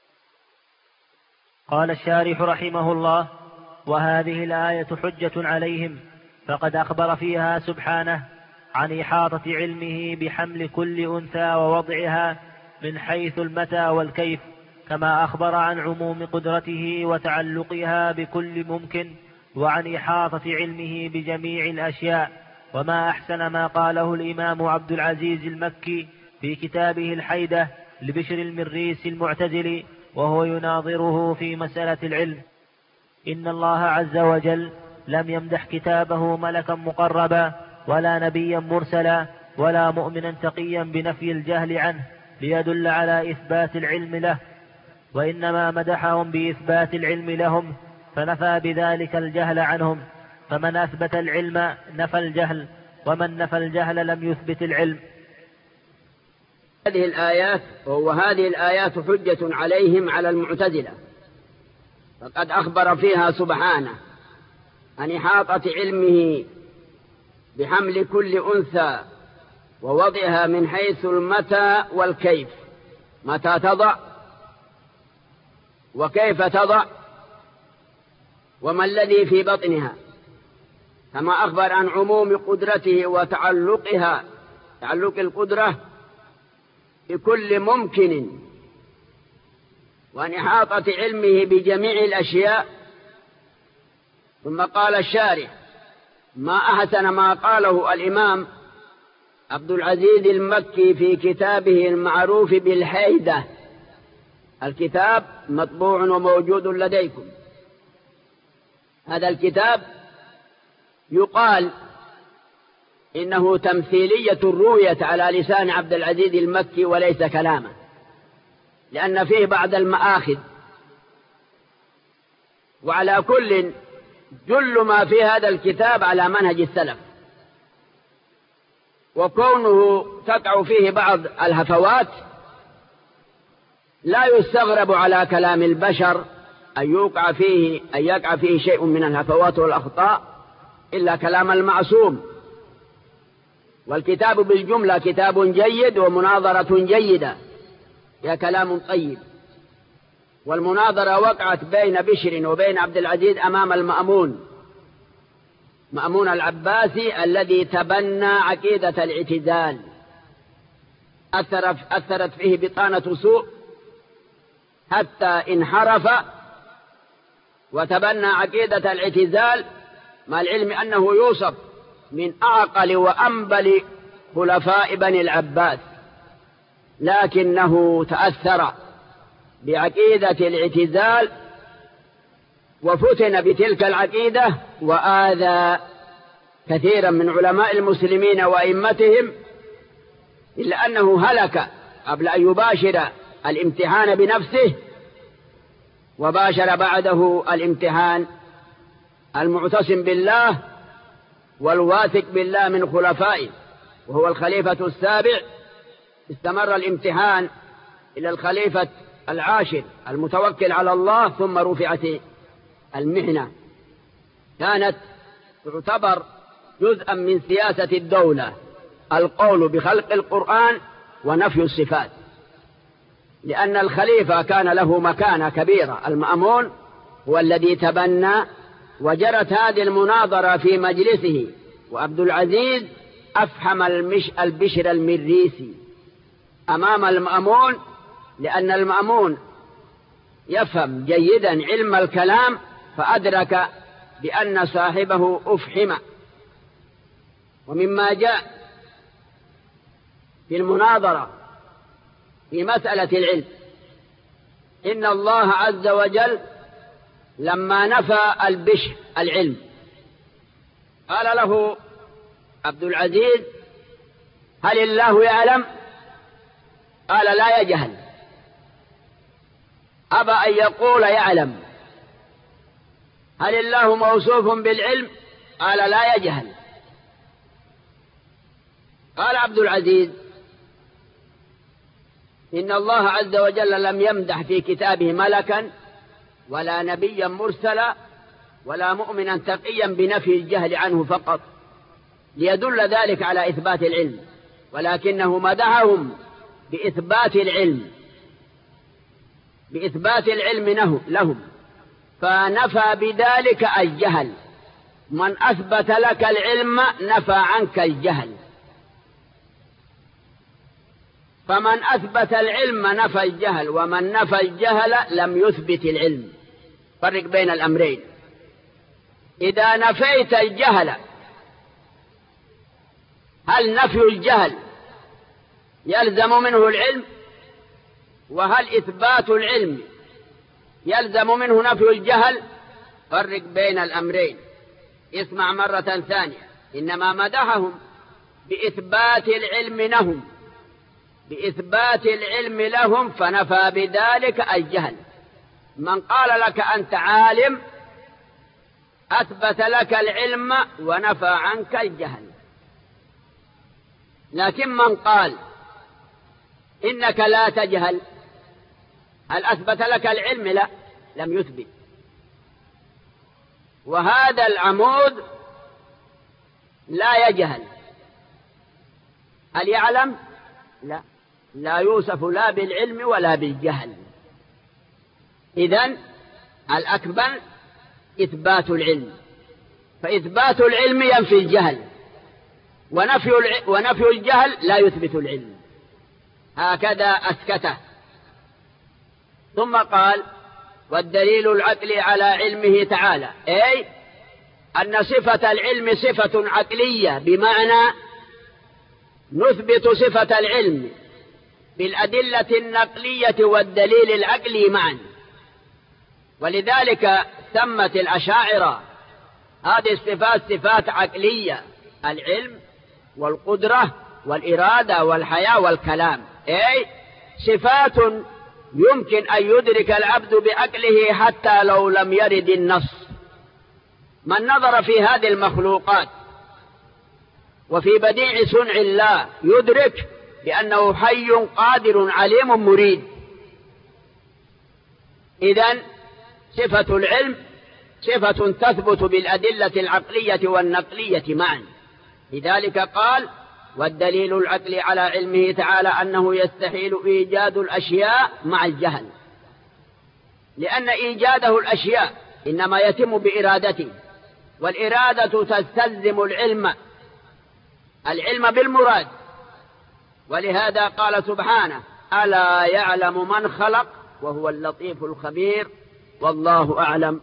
قال الشارح رحمه الله: وهذه الآية حجة عليهم، فقد أخبر فيها سبحانه عن إحاطة علمه بحمل كل أنثى ووضعها من حيث المتى والكيف، كما أخبر عن عموم قدرته وتعلقها بكل ممكن، وعن إحاطة علمه بجميع الأشياء. وما أحسن ما قاله الإمام عبد العزيز المكي في كتابه الحيدة لبشر المريسي المعتزلي وهو يناظره في مسألة العلم: إن الله عز وجل لم يمدح كتابه ملكا مقربا ولا نبيا مرسلا ولا مؤمنا تقيا بنفي الجهل عنه ليدل على إثبات العلم له، وإنما مدحهم بإثبات العلم لهم، فنفى بذلك الجهل عنهم. فمن أثبت العلم نفى الجهل، ومن نفى الجهل لم يثبت العلم. هذه الآيات وهذه الآيات حجة عليهم على المعتزلة، فقد أخبر فيها سبحانه عن إحاطة علمه بحمل كل أنثى ووضعها من حيث المتى والكيف، متى تضع وكيف تضع وما الذي في بطنها، كما أخبر عن عموم قدرته وتعلقها، تعلق القدرة بكل ممكن، وعن إحاطة علمه بجميع الأشياء. ثم قال الشارح: ما أحسن ما قاله الإمام عبد العزيز المكي في كتابه المعروف بالحيدة، الكتاب مطبوع وموجود لديكم. هذا الكتاب يقال إنه تمثيلية روية على لسان عبد العزيز المكي وليس كلامه، لأن فيه بعض المآخذ. وعلى كل جل ما في هذا الكتاب على منهج السلف، وكونه تقع فيه بعض الهفوات لا يستغرب على كلام البشر أن يوقع فيه أن يقع فيه شيء من الهفوات والأخطاء إلا كلام المعصوم. والكتاب بالجملة كتاب جيد ومناظرة جيدة، يا كلام طيب. والمناظرة وقعت بين بشر وبين عبد العزيز أمام المأمون، مأمون العباسي الذي تبنى عقيدة الاعتزال، أثرت فيه بطانة سوء حتى انحرف وتبنى عقيدة الاعتزال، مع العلم أنه يوصف من أعقل وأنبل خلفاء بني العباس، لكنه تأثر بعقيدة الاعتزال وفتن بتلك العقيدة وآذى كثيرا من علماء المسلمين وأئمتهم، إلا أنه هلك قبل أن يباشر الامتحان بنفسه، وباشر بعده الامتحان المعتصم بالله والواثق بالله من خلفائه وهو الخليفة السابع. استمر الامتحان إلى الخليفة العاشر المتوكل على الله، ثم رفعت المحنة. كانت تعتبر جزءا من سياسة الدولة القول بخلق القرآن ونفي الصفات، لأن الخليفة كان له مكانة كبيرة. المأمون هو الذي تبنى وجرت هذه المناظرة في مجلسه، وعبد العزيز أفحم المش البشر المريسي أمام المأمون، لأن المأمون يفهم جيدا علم الكلام، فأدرك بأن صاحبه أفحم. ومما جاء في المناظرة في مسألة العلم إن الله عز وجل لما نفى البشر العلم قال له عبد العزيز: هل الله يعلم؟ قال: لا يجهل. أبى أن يقول يعلم. هل الله موصوف بالعلم؟ قال: لا يجهل. قال عبد العزيز: إن الله عز وجل لم يمدح في كتابه ملكا ولا نبيا مرسلا ولا مؤمنا تقيا بنفي الجهل عنه فقط ليدل ذلك على إثبات العلم، ولكنه مدحهم بإثبات العلم بإثبات العلم لهم، فنفى بذلك الجهل. من أثبت لك العلم نفى عنك الجهل، فمن أثبت العلم نفى الجهل، ومن نفى الجهل لم يثبت العلم. فرق بين الأمرين. إذا نفيت الجهل، هل نفي الجهل يلزم منه العلم؟ وهل إثبات العلم يلزم منه نفي الجهل؟ فرق بين الأمرين. اسمع مرة ثانية. إنما مدحهم بإثبات العلم لهم بإثبات العلم لهم فنفى بذلك الجهل. من قال لك أنت عالم أثبت لك العلم ونفى عنك الجهل. لكن من قال إنك لا تجهل، هل أثبت لك العلم؟ لا، لم يثبت. وهذا العمود لا يجهل. هل يعلم؟ لا، لا يوصف لا بالعلم ولا بالجهل. إذن الأكبر إثبات العلم، فإثبات العلم ينفي الجهل، ونفي ونفي الجهل لا يثبت العلم. هكذا أسكته. ثم قال: والدليل العقلي على علمه تعالى، أي أن صفة العلم صفة عقلية، بمعنى نثبت صفة العلم بالأدلة النقلية والدليل العقلي معا. ولذلك سمت الأشاعرة هذه الصفات صفات عقلية: العلم والقدرة والإرادة والحياة والكلام، أي صفات يمكن أن يدرك العبد بعقله حتى لو لم يرد النص. من نظر في هذه المخلوقات وفي بديع صنع الله يدرك بأنه حي قادر عليم مريد. إذن صفة العلم صفة تثبت بالأدلة العقلية والنقلية معا. لذلك قال: والدليل العقلي على علمه تعالى أنه يستحيل إيجاد الأشياء مع الجهل، لأن إيجاده الأشياء إنما يتم بإرادته، والإرادة تستلزم العلم العلم بالمراد. ولهذا قال سبحانه: ألا يعلم من خلق وهو اللطيف الخبير، والله أعلم.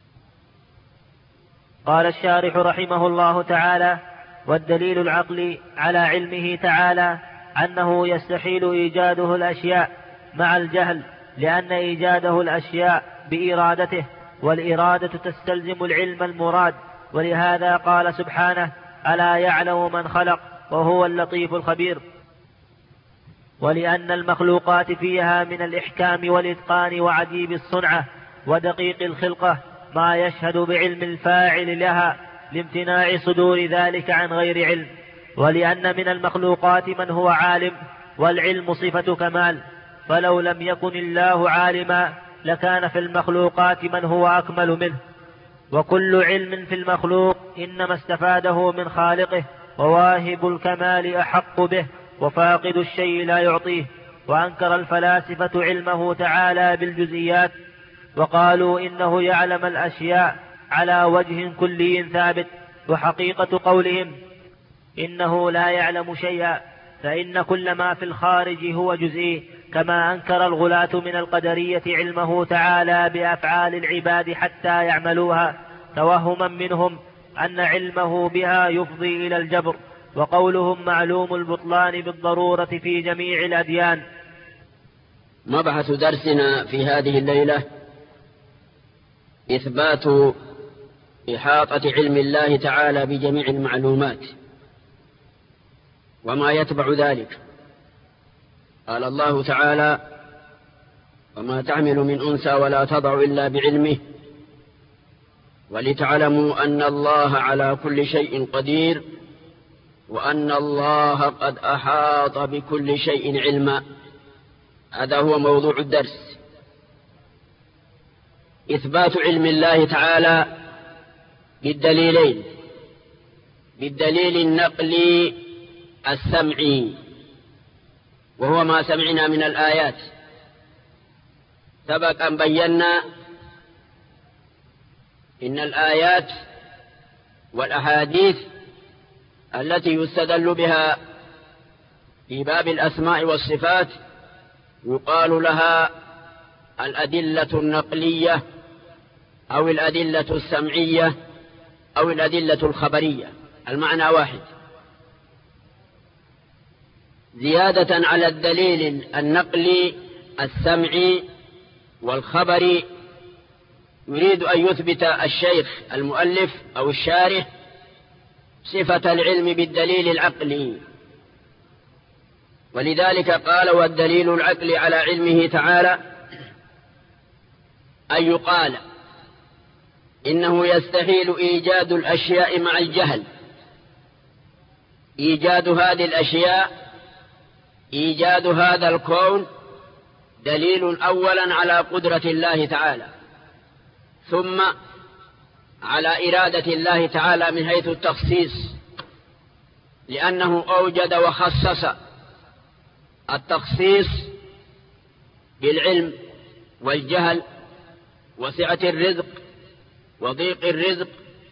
قال الشارح رحمه الله تعالى: والدليل العقلي على علمه تعالى أنه يستحيل إيجاده الأشياء مع الجهل، لأن إيجاده الأشياء بإرادته، والإرادة تستلزم العلم المراد. ولهذا قال سبحانه: ألا يعلم من خلق وهو اللطيف الخبير. ولأن المخلوقات فيها من الإحكام والإتقان وعجيب الصنعة ودقيق الخلقة ما يشهد بعلم الفاعل لها لامتناع صدور ذلك عن غير علم. ولأن من المخلوقات من هو عالم، والعلم صفة كمال، فلو لم يكن الله عالما لكان في المخلوقات من هو أكمل منه. وكل علم في المخلوق إنما استفاده من خالقه، وواهب الكمال أحق به، وفاقد الشيء لا يعطيه. وأنكر الفلاسفة علمه تعالى بالجزئيات، وقالوا إنه يعلم الأشياء على وجه كلي ثابت. وحقيقة قولهم إنه لا يعلم شيئا فإن كل ما في الخارج هو جزئي، كما أنكر الغلاة من القدرية علمه تعالى بأفعال العباد حتى يعملوها، توهما منهم أن علمه بها يفضي إلى الجبر. وقولهم معلوم البطلان بالضرورة في جميع الأديان. مبحث درسنا في هذه الليلة إثبات إحاطة علم الله تعالى بجميع المعلومات وما يتبع ذلك. قال الله تعالى: وما تحمل من أنثى ولا تضع إلا بعلمه ولتعلموا أن الله على كل شيء قدير وأن الله قد أحاط بكل شيء علما. هذا هو موضوع الدرس، إثبات علم الله تعالى بالدليلين: بالدليل النقلي السمعي وهو ما سمعنا من الآيات. سبق أن بينا إن الآيات والأحاديث التي يستدل بها في باب الأسماء والصفات يقال لها الأدلة النقلية أو الأدلة السمعية أو الأدلة الخبرية، المعنى واحد. زيادة على الدليل النقلي السمعي والخبري يريد أن يثبت الشيخ المؤلف أو الشارح صفة العلم بالدليل العقلي، ولذلك قال: والدليل العقلي على علمه تعالى أن يقال إنه يستحيل إيجاد الأشياء مع الجهل. إيجاد هذه الأشياء، إيجاد هذا الكون، دليل أولا على قدرة الله تعالى، ثم على إرادة الله تعالى من حيث التخصيص، لأنه أوجد وخصص. التخصيص بالعلم والجهل وسعة الرزق وضيق الرزق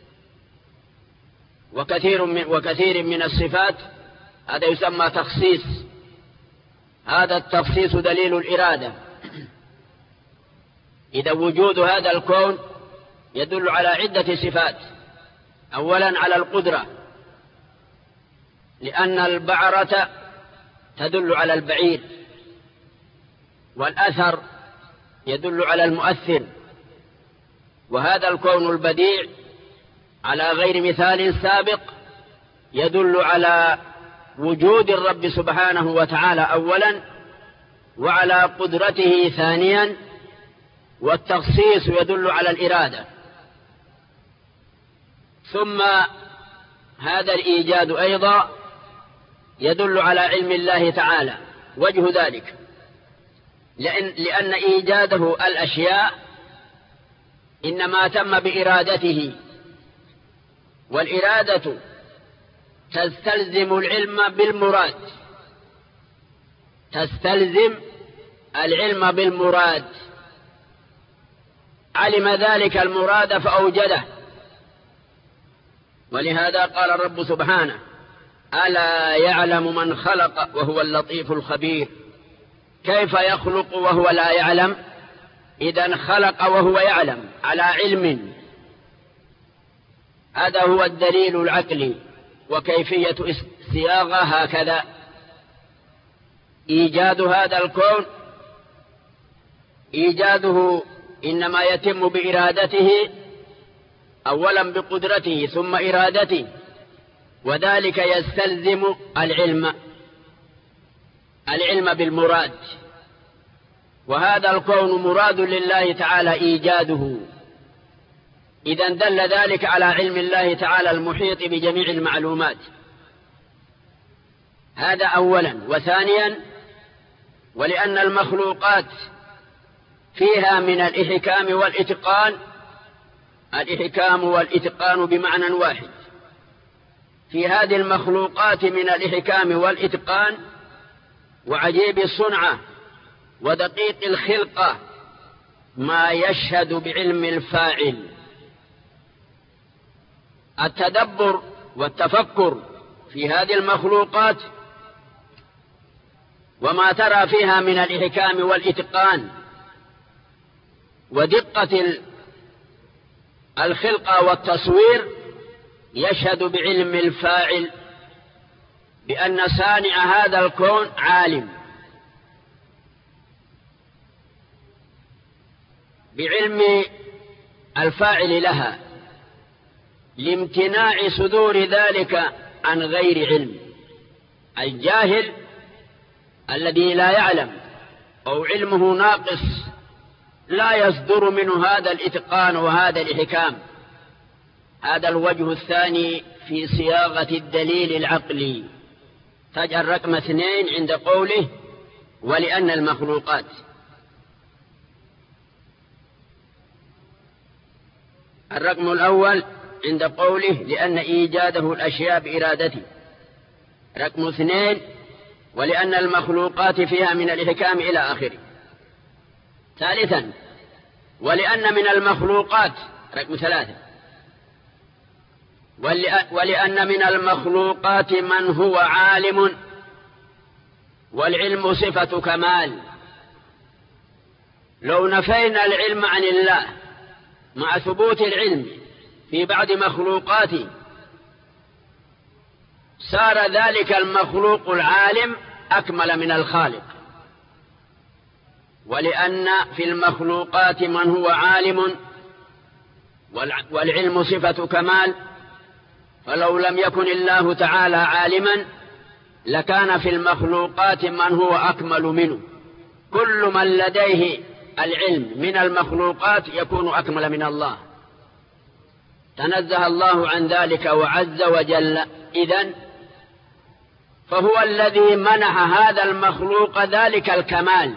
وكثير من, وكثير من الصفات، هذا يسمى تخصيص. هذا التخصيص دليل الإرادة. إذا وجود هذا الكون يدل على عدة صفات. أولا على القدرة، لأن البعرة تدل على البعير، والأثر يدل على المؤثر، وهذا الكون البديع على غير مثال سابق يدل على وجود الرب سبحانه وتعالى أولا، وعلى قدرته ثانيا، والتخصيص يدل على الإرادة. ثم هذا الإيجاد أيضا يدل على علم الله تعالى. وجه ذلك لأن, لأن إيجاده الأشياء إنما تم بإرادته، والإرادة تستلزم العلم بالمراد، تستلزم العلم بالمراد. علم ذلك المراد فأوجده، ولهذا قال الرب سبحانه: ألا يعلم من خلق وهو اللطيف الخبير. كيف يخلق وهو لا يعلم؟ إذن خلق وهو يعلم على علم. هذا هو الدليل العقلي. وكيفية الصياغة هكذا: إيجاد هذا الكون، إيجاده إنما يتم بإرادته، أولا بقدرته ثم إرادته، وذلك يستلزم العلم، العلم بالمراد. وهذا الكون مراد لله تعالى إيجاده، إذن دل ذلك على علم الله تعالى المحيط بجميع المعلومات. هذا أولا. وثانيا، ولأن المخلوقات فيها من الإحكام والإتقان، الإحكام والإتقان بمعنى واحد. في هذه المخلوقات من الإحكام والإتقان وعجيب الصنعة ودقيق الخلقة ما يشهد بعلم الفاعل، التدبر والتفكر في هذه المخلوقات وما ترى فيها من الإحكام والإتقان ودقة الخلقة والتصوير يشهد بعلم الفاعل بأن صانع هذا الكون عالم، بعلم الفاعل لها، لامتناع صدور ذلك عن غير علم. الجاهل الذي لا يعلم أو علمه ناقص لا يصدر منه هذا الإتقان وهذا الإحكام. هذا الوجه الثاني في صياغة الدليل العقلي. تجعل رقم اثنين عند قوله ولأن المخلوقات. الرقم الأول عند قوله لأن إيجاده الأشياء بإرادته. رقم اثنين ولأن المخلوقات فيها من الإحكام إلى آخره. ثالثا ولأن من المخلوقات. رقم ثلاثة ولأن من المخلوقات من هو عالم والعلم صفة كمال. لو نفينا العلم عن الله مع ثبوت العلم في بعض مخلوقاته صار ذلك المخلوق العالم أكمل من الخالق. ولأن في المخلوقات من هو عالم والعلم صفة كمال، فلو لم يكن الله تعالى عالما لكان في المخلوقات من هو أكمل منه. كل من لديه العلم من المخلوقات يكون أكمل من الله، تنزه الله عن ذلك وعز وجل. إذن فهو الذي منح هذا المخلوق ذلك الكمال،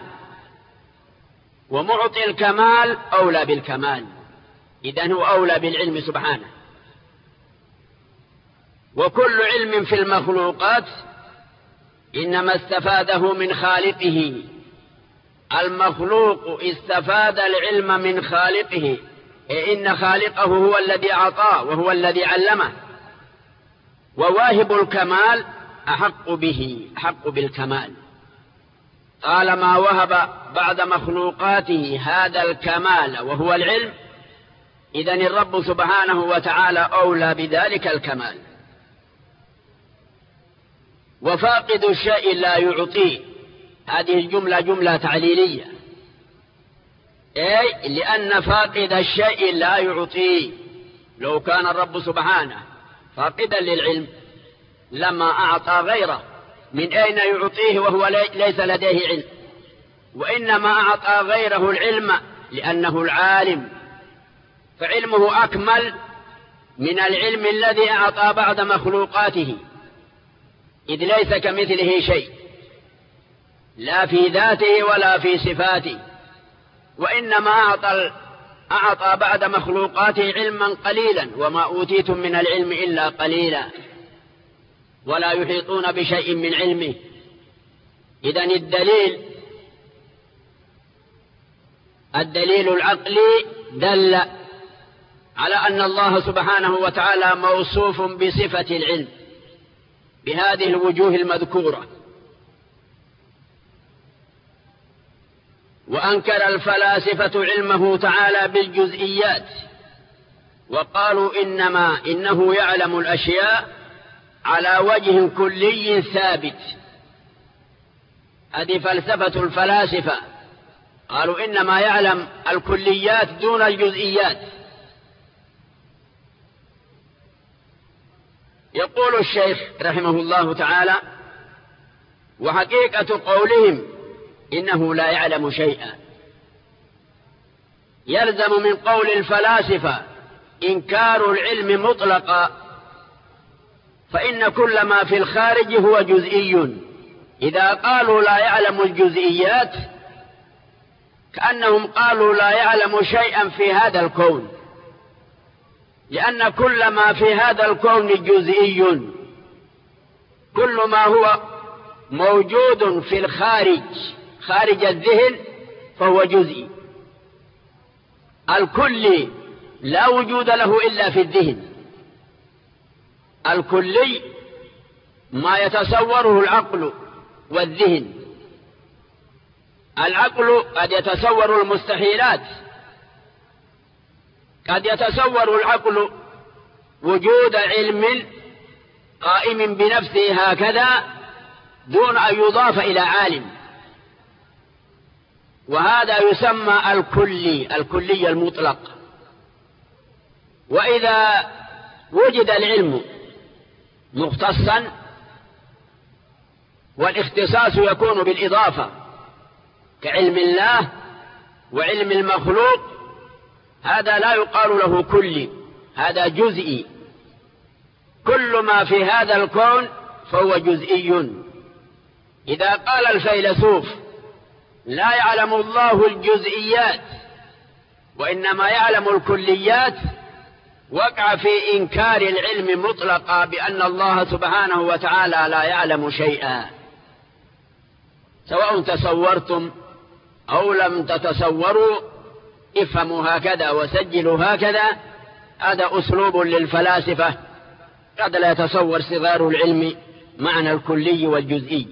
ومعطي الكمال أولى بالكمال. إذن هو أولى بالعلم سبحانه. وكل علم في المخلوقات إنما استفاده من خالقه. المخلوق استفاد العلم من خالقه، إن خالقه هو الذي أعطاه وهو الذي علمه. وواهب الكمال أحق به، أحق بالكمال. طالما وهب بعد مخلوقاته هذا الكمال وهو العلم، إذن الرب سبحانه وتعالى أولى بذلك الكمال. وفاقد الشيء لا يعطيه، هذه الجملة جملة تعليلية، أي لأن فاقد الشيء لا يعطيه. لو كان الرب سبحانه فاقدا للعلم لما أعطى غيره. من أين يعطيه وهو ليس لديه علم؟ وإنما أعطى غيره العلم لأنه العالم، فعلمه أكمل من العلم الذي أعطى بعض مخلوقاته، إذ ليس كمثله شيء لا في ذاته ولا في صفاته. وإنما أعطى, أعطى بعد مخلوقاته علما قليلا، وما أوتيتم من العلم إلا قليلا، ولا يحيطون بشيء من علمه. إذن الدليل الدليل العقلي دل على أن الله سبحانه وتعالى موصوف بصفة العلم بهذه الوجوه المذكورة. وأنكر الفلاسفة علمه تعالى بالجزئيات، وقالوا إنما إنه يعلم الأشياء على وجه كلي ثابت. هذه فلسفة الفلاسفة، قالوا إنما يعلم الكليات دون الجزئيات. يقول الشيخ رحمه الله تعالى: وحقيقة قولهم إنه لا يعلم شيئا يلزم من قول الفلاسفة إنكار العلم مطلقا، فإن كل ما في الخارج هو جزئي. إذا قالوا لا يعلم الجزئيات كأنهم قالوا لا يعلم شيئا في هذا الكون، لأن كل ما في هذا الكون جزئي. كل ما هو موجود في الخارج خارج الذهن فهو جزئي. الكل لا وجود له إلا في الذهن، الكلي ما يتصوره العقل والذهن. العقل قد يتصور المستحيلات، قد يتصور العقل وجود علم قائم بنفسه هكذا دون أن يضاف إلى عالم، وهذا يسمى الكلي، الكلي المطلق. وإذا وجد العلم مختصا، والاختصاص يكون بالإضافة كعلم الله وعلم المخلوق، هذا لا يقال له كلي، هذا جزئي. كل ما في هذا الكون فهو جزئي. إذا قال الفيلسوف لا يعلم الله الجزئيات وإنما يعلم الكليات، وقع في إنكار العلم مطلقا بأن الله سبحانه وتعالى لا يعلم شيئا، سواء تصورتم أو لم تتصوروا. افهموا هكذا وسجلوا هكذا، هذا أسلوب للفلاسفة قد لا يتصور صغار العلم معنى الكلي والجزئي،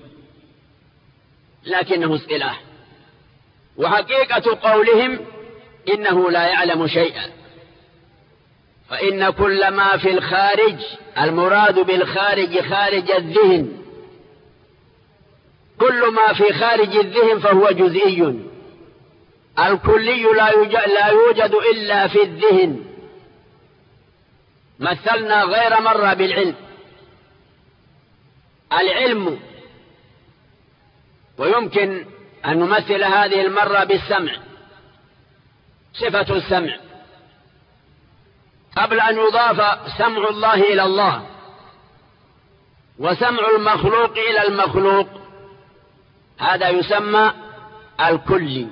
لكنه اصطلاح. وحقيقة قولهم إنه لا يعلم شيئا، فإن كل ما في الخارج، المراد بالخارج خارج الذهن، كل ما في خارج الذهن فهو جزئي. الكلي لا يوجد إلا في الذهن. مثلنا غير مرة بالعلم. العلم، ويمكن أن نمثل هذه المرة بالسمع، صفة السمع. قبل أن يضاف سمع الله إلى الله وسمع المخلوق إلى المخلوق، هذا يسمى الكلي،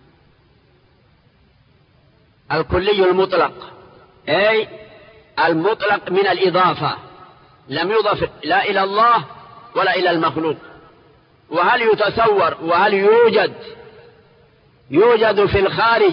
الكلي المطلق، أي المطلق من الإضافة، لم يضف لا إلى الله ولا إلى المخلوق. وهل يتصور وهل يوجد يوجد في الخارج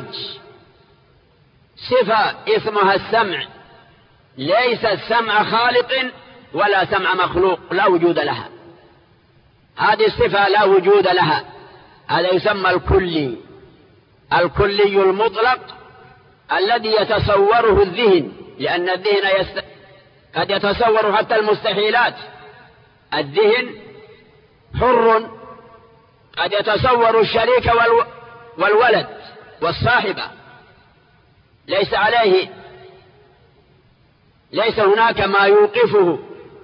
صفة اسمها السمع، ليس السمع خالق ولا سمع مخلوق، لا وجود لها، هذه الصفة لا وجود لها. هذا يسمى الكلي، الكلي المطلق الذي يتصوره الذهن، لأن الذهن يست... قد يتصور حتى المستحيلات. الذهن حر، قد يتصور الشريك والو... والولد والصاحبة، ليس عليه ليس هناك ما يوقفه.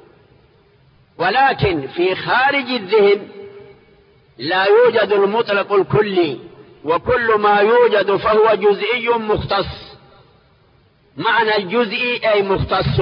ولكن في خارج الذهن لا يوجد المطلق الكلي، وكل ما يوجد فهو جزئي مختص. معنى الجزئي أي مختص.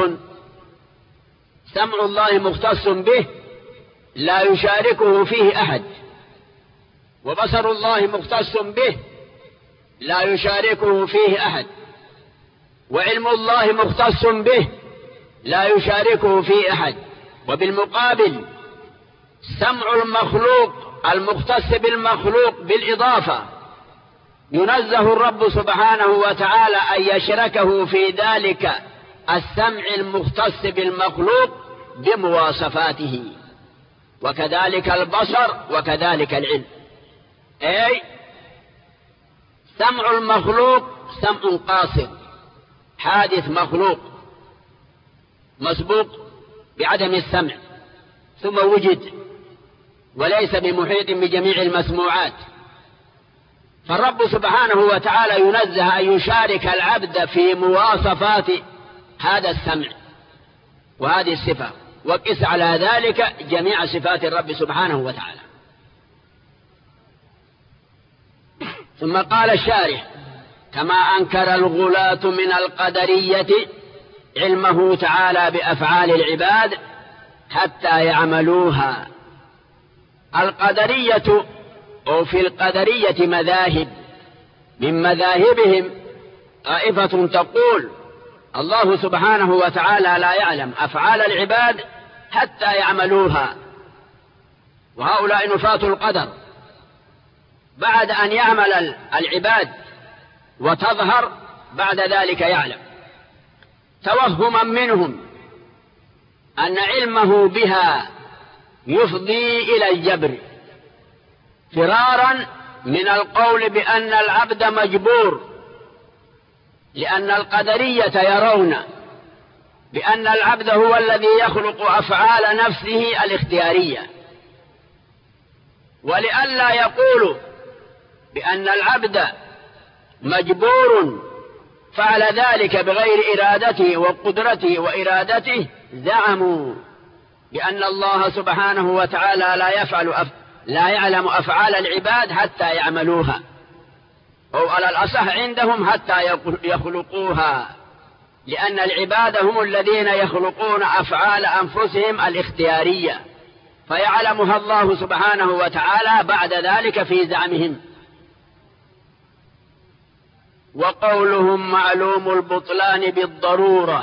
سمع الله مختص به لا يشاركه فيه أحد، وبصر الله مختص به لا يشاركه فيه أحد، وعلم الله مختص به لا يشاركه فيه أحد. وبالمقابل سمع المخلوق المختص بالمخلوق بالإضافة ينزه الرب سبحانه وتعالى أن يشركه في ذلك السمع المختص بالمخلوق بمواصفاته، وكذلك البصر وكذلك العلم. أي سمع المخلوق سمع قاصر، حادث مخلوق مسبوق بعدم السمع ثم وجد، وليس بمحيط بجميع المسموعات. فالرب سبحانه وتعالى ينزه أن يشارك العبد في مواصفات هذا السمع وهذه الصفة، وقس على ذلك جميع صفات الرب سبحانه وتعالى. ثم قال الشارح: كما أنكر الغلاة من القدرية علمه تعالى بأفعال العباد حتى يعملوها. القدرية أو في القدرية مذاهب، من مذاهبهم طائفة تقول الله سبحانه وتعالى لا يعلم أفعال العباد حتى يعملوها، وهؤلاء نفاة القدر. بعد أن يعمل العباد وتظهر بعد ذلك يعلم، توهما منهم أن علمه بها يفضي إلى الجبر، فرارا من القول بأن العبد مجبور، لأن القدرية يرون بأن العبد هو الذي يخلق أفعال نفسه الاختيارية، ولئلا يقولوا بأن العبد مجبور فعل ذلك بغير إرادته وقدرته وإرادته، زعموا بأن الله سبحانه وتعالى لا يفعل أف... لا يعلم أفعال العباد حتى يعملوها، أو على الأصح عندهم حتى يخلقوها، لأن العباد هم الذين يخلقون أفعال أنفسهم الاختيارية، فيعلمها الله سبحانه وتعالى بعد ذلك في زعمهم. وقولهم معلوم البطلان بالضرورة،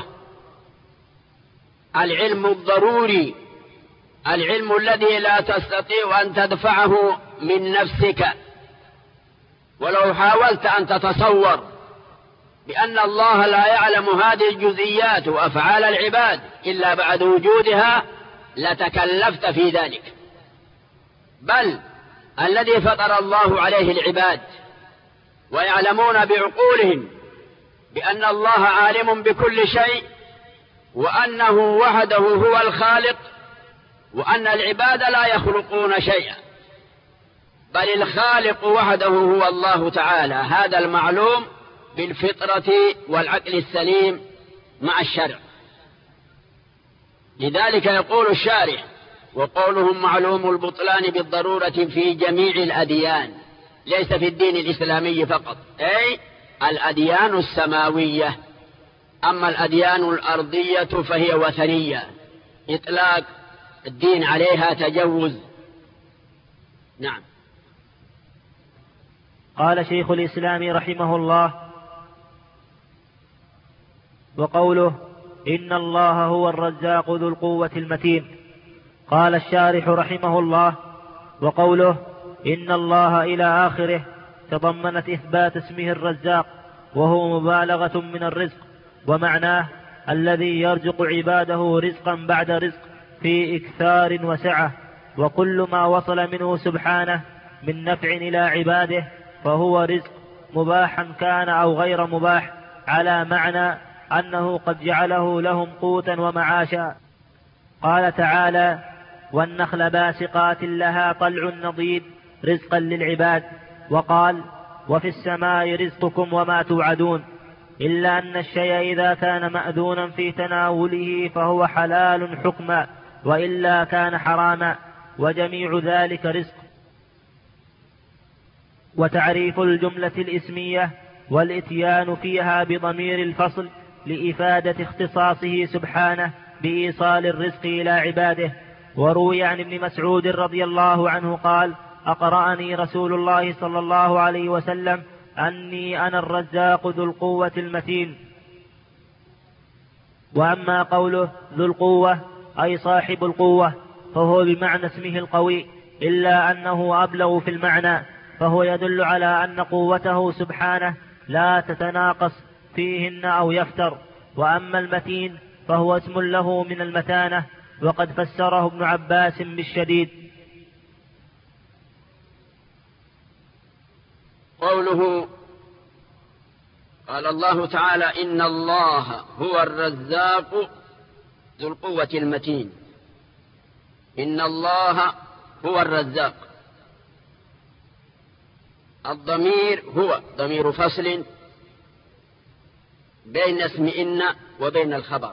العلم الضروري، العلم الذي لا تستطيع أن تدفعه من نفسك، ولو حاولت أن تتصور بأن الله لا يعلم هذه الجزئيات وأفعال العباد إلا بعد وجودها لتكلفت في ذلك. بل الذي فطر الله عليه العباد ويعلمون بعقولهم بأن الله عالم بكل شيء، وأنه وحده هو الخالق، وأن العباد لا يخلقون شيئا، بل الخالق وحده هو الله تعالى، هذا المعلوم بالفطرة والعقل السليم مع الشرع. لذلك يقول الشارح: وقولهم معلوم البطلان بالضرورة في جميع الأديان، ليس في الدين الإسلامي فقط، أي الأديان السماوية. أما الأديان الأرضية فهي وثنية، إطلاق الدين عليها تجوز. نعم. قال شيخ الإسلام رحمه الله: وقوله إن الله هو الرزاق ذو القوة المتين. قال الشارح رحمه الله: وقوله إن الله إلى آخره تضمنت إثبات اسمه الرزاق، وهو مبالغة من الرزق، ومعناه الذي يرزق عباده رزقا بعد رزق في إكثار وسعة، وكل ما وصل منه سبحانه من نفع إلى عباده فهو رزق، مباحا كان أو غير مباح، على معنى أنه قد جعله لهم قوتا ومعاشا. قال تعالى: والنخل باسقات لها طلع نضيد رزقا للعباد. وقال: وفي السماء رزقكم وما توعدون، إلا أن الشيء إذا كان مأذونا في تناوله فهو حلال حكما، وإلا كان حراما، وجميع ذلك رزق. وتعريف الجملة الإسمية والإتيان فيها بضمير الفصل لإفادة اختصاصه سبحانه بإيصال الرزق إلى عباده. وروي عن ابن مسعود رضي الله عنه قال: أقرأني رسول الله صلى الله عليه وسلم أني أنا الرزاق ذو القوة المتين. وأما قوله ذو القوة أي صاحب القوة فهو بمعنى اسمه القوي، إلا أنه أبلغ في المعنى، فهو يدل على أن قوته سبحانه لا تتناقص فيهن أو يفتر. وأما المتين فهو اسم له من المتانة، وقد فسره ابن عباس بالشديد. قوله قال الله تعالى: إن الله هو الرزاق ذو القوة المتين. إن الله هو الرزاق، الضمير هو ضمير فصل بين اسم إن وبين الخبر.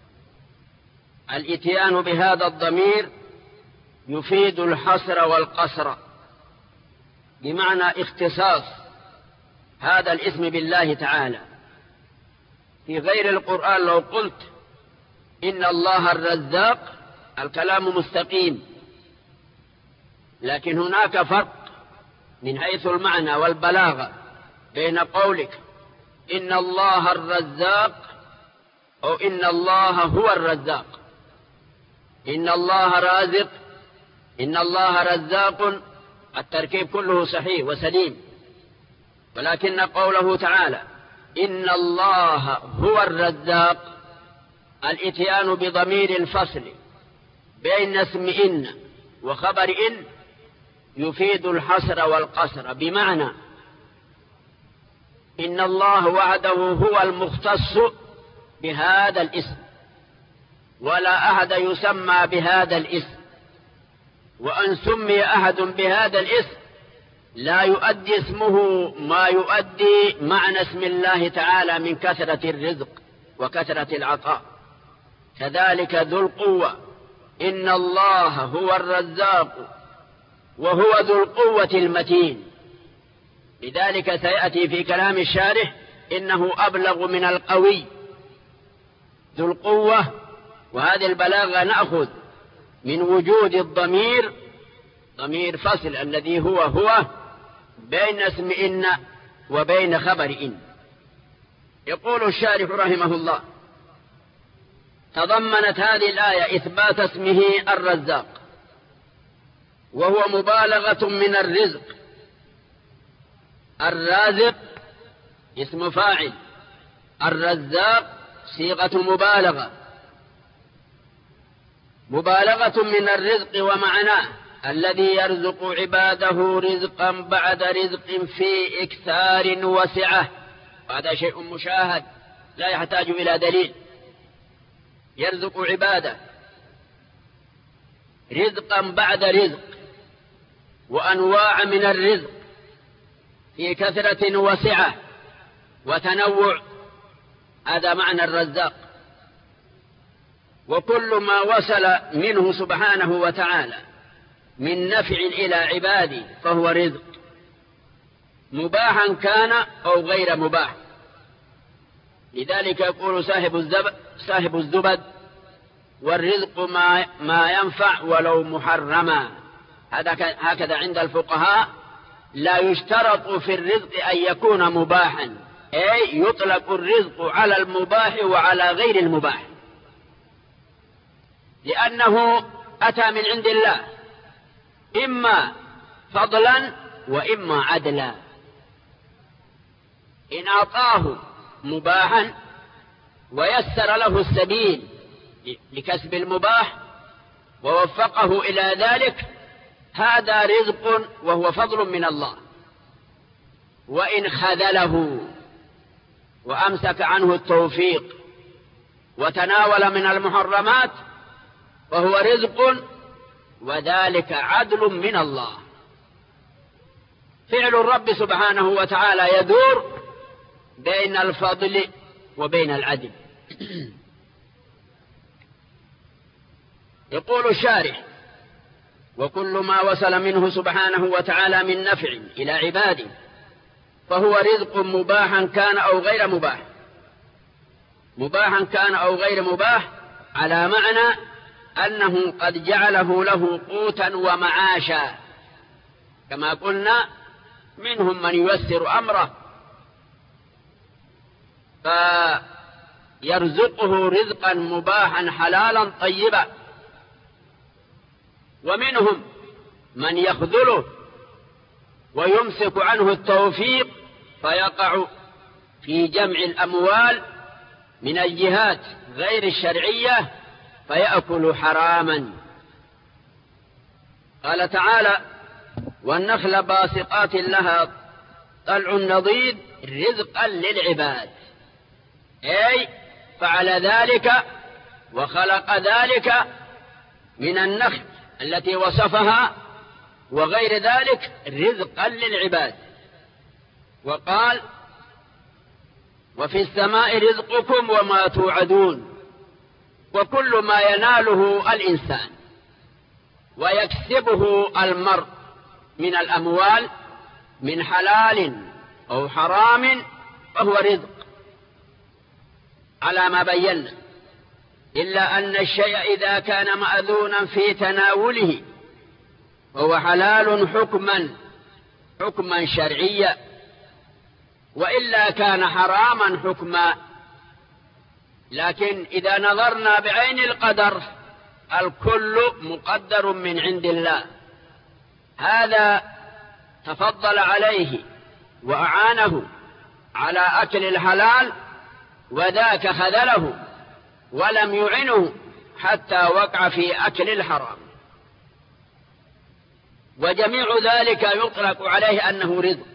الإتيان بهذا الضمير يفيد الحصر والقصر، بمعنى اختصاص هذا الاسم بالله تعالى. في غير القرآن لو قلت إن الله الرزاق الكلام مستقيم، لكن هناك فرق من حيث المعنى والبلاغة بين قولك إن الله الرزاق أو إن الله هو الرزاق. إن الله رازق، إن الله رزاق، التركيب كله صحيح وسليم، ولكن قوله تعالى إن الله هو الرزاق الإتيان بضمير الفصل بين اسم إن وخبر إن يفيد الحصر والقصر، بمعنى إن الله وحده هو المختص بهذا الاسم، ولا أحد يسمى بهذا الاسم، وأن سمي أحد بهذا الاسم لا يؤدي اسمه ما يؤدي معنى اسم الله تعالى من كثرة الرزق وكثرة العطاء. كذلك ذو القوة، إن الله هو الرزاق وهو ذو القوة المتين. لذلك سيأتي في كلام الشارح إنه أبلغ من القوي ذو القوة. وهذه البلاغة نأخذ من وجود الضمير، ضمير فصل الذي هو هو بين اسم إن وبين خبر إن. يقول الشارح رحمه الله: تضمنت هذه الآية إثبات اسمه الرزاق، وهو مبالغة من الرزق. الرازق اسم فاعل، الرزاق صيغة مبالغة، مبالغة من الرزق ومعناه الذي يرزق عباده رزقا بعد رزق في إكثار وسعة. هذا شيء مشاهد لا يحتاج إلى دليل. يرزق عباده رزقا بعد رزق، وأنواع من الرزق في كثرة وسعة وتنوع. هذا معنى الرزاق. وكل ما وصل منه سبحانه وتعالى من نفع إلى عباده فهو رزق، مباحا كان أو غير مباح. لذلك يقول صاحب الزبد, صاحب الزبد: والرزق ما, ما ينفع ولو محرما. هكذا عند الفقهاء لا يشترط في الرزق أن يكون مباحا، أي يطلق الرزق على المباح وعلى غير المباح، لأنه أتى من عند الله إما فضلا وإما عدلا. إن أعطاه مباحا ويسر له السبيل لكسب المباح ووفقه إلى ذلك، هذا رزق وهو فضل من الله. وإن خذله وأمسك عنه التوفيق وتناول من المحرمات فهو رزق، وذلك عدل من الله. فعل الرب سبحانه وتعالى يدور بين الفضل وبين العدل. يقول الشارح: وكل ما وصل منه سبحانه وتعالى من نفع إلى عباده فهو رزق مباحا كان أو غير مباح. مباحا كان أو غير مباح على معنى أنه قد جعله له قوتا ومعاشا، كما قلنا منهم من ييسر أمره فيرزقه رزقا مباحا حلالا طيبا، ومنهم من يخذله ويمسك عنه التوفيق فيقع في جمع الأموال من الجهات غير الشرعية فيأكل حراما. قال تعالى: والنخل باسقات لها طلع نضيد رزقا للعباد، أي فعل ذلك وخلق ذلك من النخل التي وصفها وغير ذلك رزقا للعباد. وقال: وفي السماء رزقكم وما توعدون. وكل ما يناله الإنسان ويكسبه المرء من الأموال من حلال أو حرام فهو رزق على ما بينا، إلا أن الشيء إذا كان مأذونا في تناوله فهو حلال حكما حكما شرعيا، وإلا كان حراما حكما. لكن إذا نظرنا بعين القدر الكل مقدر من عند الله، هذا تفضل عليه وأعانه على أكل الحلال وذاك خذله ولم يعنه حتى وقع في أكل الحرام، وجميع ذلك يطلق عليه أنه رزق.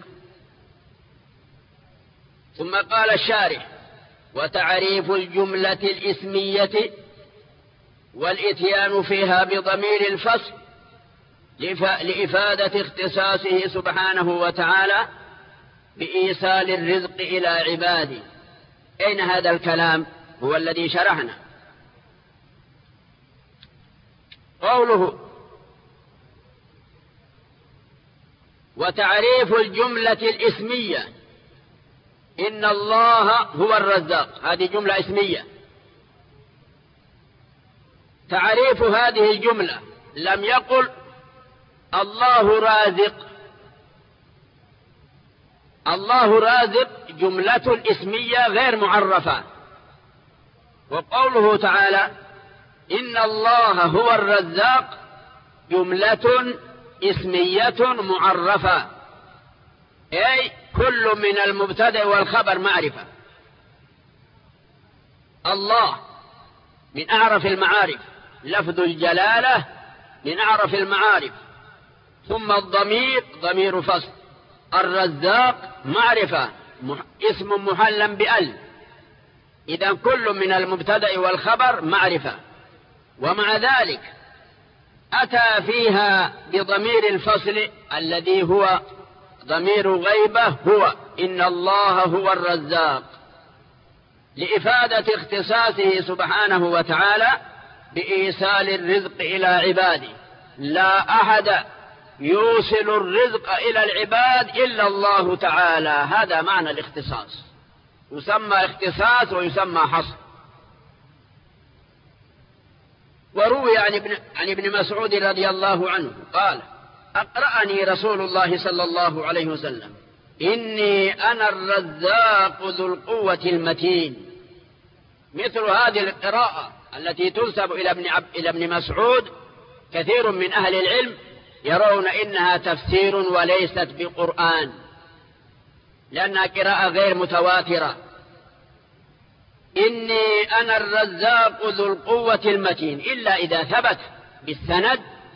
ثم قال الشارح: وتعريف الجملة الإسمية والإتيان فيها بضمير الفصل لإفادة اختصاصه سبحانه وتعالى بإيصال الرزق إلى عباده. أين هذا الكلام؟ هو الذي شرحنا. قوله: وتعريف الجملة الإسمية إن الله هو الرزاق، هذه جملة اسمية. تعريف هذه الجملة لم يقل الله رازق، الله رازق جملة اسمية غير معرفة. وقوله تعالى إن الله هو الرزاق جملة اسمية معرفة، أي كل من المبتدأ والخبر معرفة. الله من أعرف المعارف، لفظ الجلالة من أعرف المعارف. ثم الضمير ضمير فصل. الرزاق معرفة اسم محل بأل، إذا كل من المبتدأ والخبر معرفة. ومع ذلك أتى فيها بضمير الفصل الذي هو ضمير غيبة، هو إن الله هو الرزاق، لإفادة اختصاصه سبحانه وتعالى بإيصال الرزق إلى عباده. لا أحد يوصل الرزق إلى العباد إلا الله تعالى، هذا معنى الاختصاص، يسمى اختصاص ويسمى حصر. وروي عن ابن, عن ابن مسعود رضي الله عنه قال: أقرأني رسول الله صلى الله عليه وسلم إني أنا الرزاق ذو القوة المتين. مثل هذه القراءة التي تنسب إلى ابن, عب... إلى ابن مسعود كثير من أهل العلم يرون إنها تفسير وليست بقرآن، لأنها قراءة غير متواترة. إني أنا الرزاق ذو القوة المتين، إلا إذا ثبت بالسند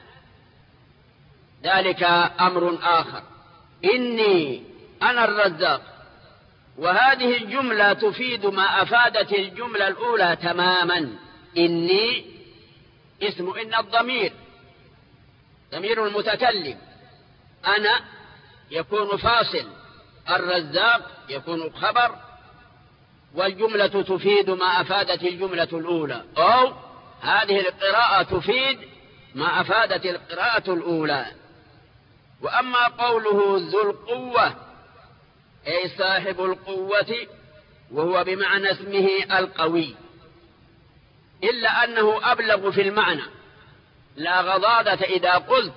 ذلك أمر آخر. إني أنا الرزاق، وهذه الجملة تفيد ما أفادت الجملة الأولى تماما. إني اسم إن الضمير ضمير المتكلم، أنا يكون فاصل، الرزاق يكون خبر، والجملة تفيد ما أفادت الجملة الأولى، أو هذه القراءة تفيد ما أفادت القراءة الأولى. وأما قوله ذو القوة أي صاحب القوة، وهو بمعنى اسمه القوي، إلا أنه أبلغ في المعنى، لا غضاضة إذا قلت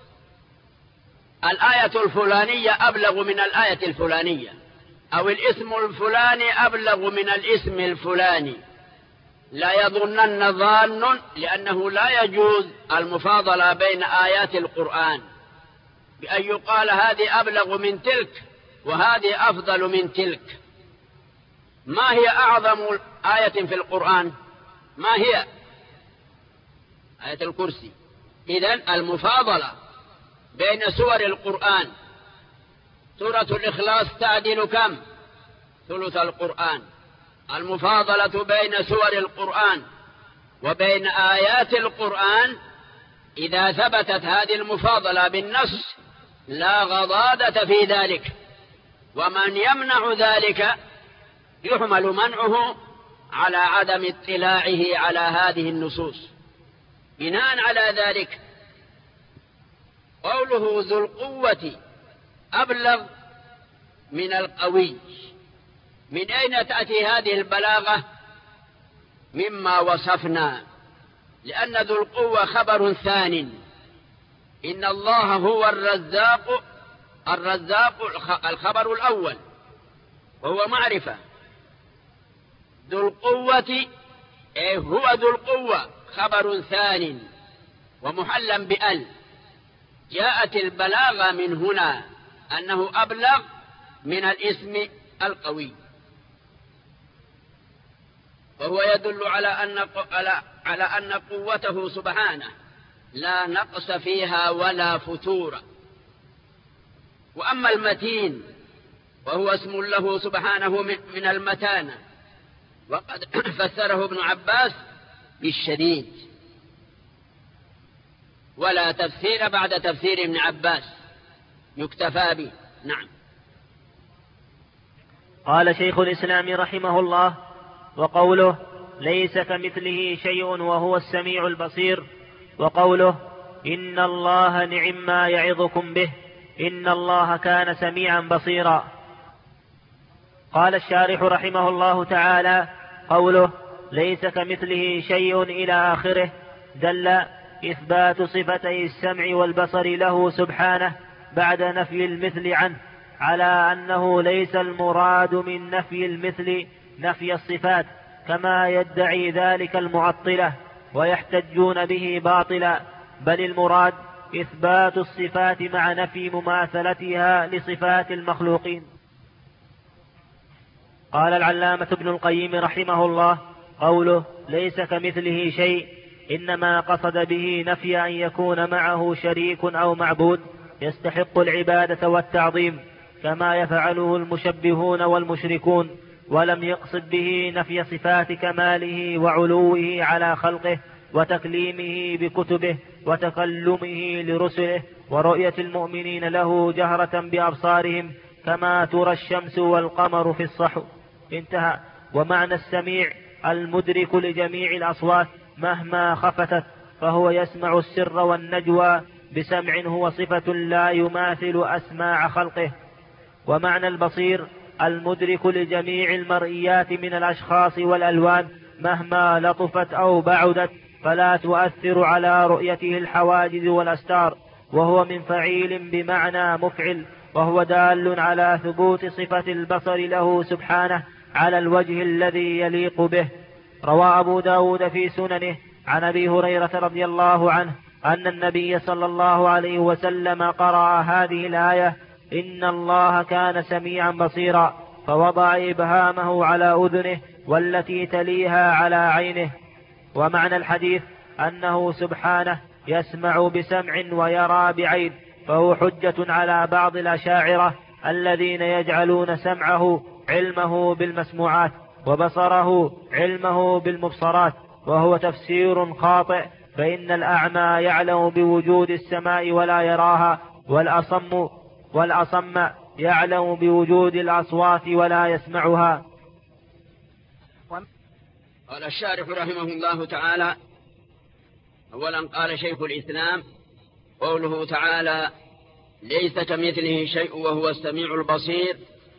الآية الفلانية أبلغ من الآية الفلانية، أو الاسم الفلاني أبلغ من الاسم الفلاني. لا يظنن ظان، لأنه لا يجوز المفاضلة بين آيات القرآن بأن يقال هذه أبلغ من تلك وهذه أفضل من تلك. ما هي أعظم آية في القرآن؟ ما هي؟ آية الكرسي. إذن المفاضلة بين سور القرآن، سورة الإخلاص تعدل كم؟ ثلث القرآن. المفاضلة بين سور القرآن وبين آيات القرآن إذا ثبتت هذه المفاضلة بالنص لا غضاضة في ذلك، ومن يمنع ذلك يحمل منعه على عدم اطلاعه على هذه النصوص. بناء على ذلك قوله ذو القوة أبلغ من القوي. من أين تأتي هذه البلاغة؟ مما وصفنا، لأن ذو القوة خبر ثان. إن الله هو الرزاق، الرزاق الخبر الأول وهو معرفة. ذو القوة أي هو ذو القوة خبر ثان ومحلا بأل. جاءت البلاغة من هنا أنه أبلغ من الاسم القوي. وهو يدل على أن على أن قوته سبحانه لا نقص فيها ولا فتور. وأما المتين وهو اسم له سبحانه من المتانة، وقد فسره ابن عباس بالشديد، ولا تفسير بعد تفسير ابن عباس، يكتفى به. نعم. قال شيخ الإسلام رحمه الله: وقوله ليس كمثله شيء وهو السميع البصير، وقوله إن الله نعم ما يعظكم به إن الله كان سميعا بصيرا. قال الشارح رحمه الله تعالى: قوله ليس كمثله شيء إلى آخره دل إثبات صفتي السمع والبصر له سبحانه بعد نفي المثل عنه، على أنه ليس المراد من نفي المثل نفي الصفات كما يدعي ذلك المعطلة ويحتجون به باطلا، بل المراد إثبات الصفات مع نفي مماثلتها لصفات المخلوقين. قال العلامة ابن القيم رحمه الله: قوله ليس كمثله شيء إنما قصد به نفي أن يكون معه شريك أو معبود يستحق العبادة والتعظيم كما يفعله المشبهون والمشركون، ولم يقصد به نفي صفات كماله وعلوه على خلقه وتكليمه بكتبه وتكلمه لرسله ورؤية المؤمنين له جهرة بأبصارهم كما ترى الشمس والقمر في الصحو. انتهى. ومعنى السميع المدرك لجميع الأصوات مهما خفتت، فهو يسمع السر والنجوى بسمع هو صفة لا يماثل أسماع خلقه. ومعنى البصير المدرك لجميع المرئيات من الأشخاص والألوان مهما لطفت أو بعدت، فلا تؤثر على رؤيته الحواجز والأستار، وهو من فعيل بمعنى مفعل، وهو دال على ثبوت صفة البصر له سبحانه على الوجه الذي يليق به. روى أبو داود في سننه عن أبي هريرة رضي الله عنه أن النبي صلى الله عليه وسلم قرأ هذه الآية: إن الله كان سميعا بصيرا، فوضع إبهامه على أذنه والتي تليها على عينه. ومعنى الحديث أنه سبحانه يسمع بسمع ويرى بعين، فهو حجة على بعض الأشاعرة الذين يجعلون سمعه علمه بالمسموعات وبصره علمه بالمبصرات، وهو تفسير خاطئ، فإن الأعمى يعلم بوجود السماء ولا يراها، والأصم والأصم يعلم بوجود الأصوات ولا يسمعها. قال الشارح رحمه الله تعالى: أولا قال شيخ الإسلام: قوله تعالى ليس كمثله شيء وهو السميع البصير.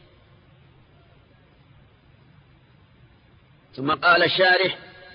ثم قال الشارح: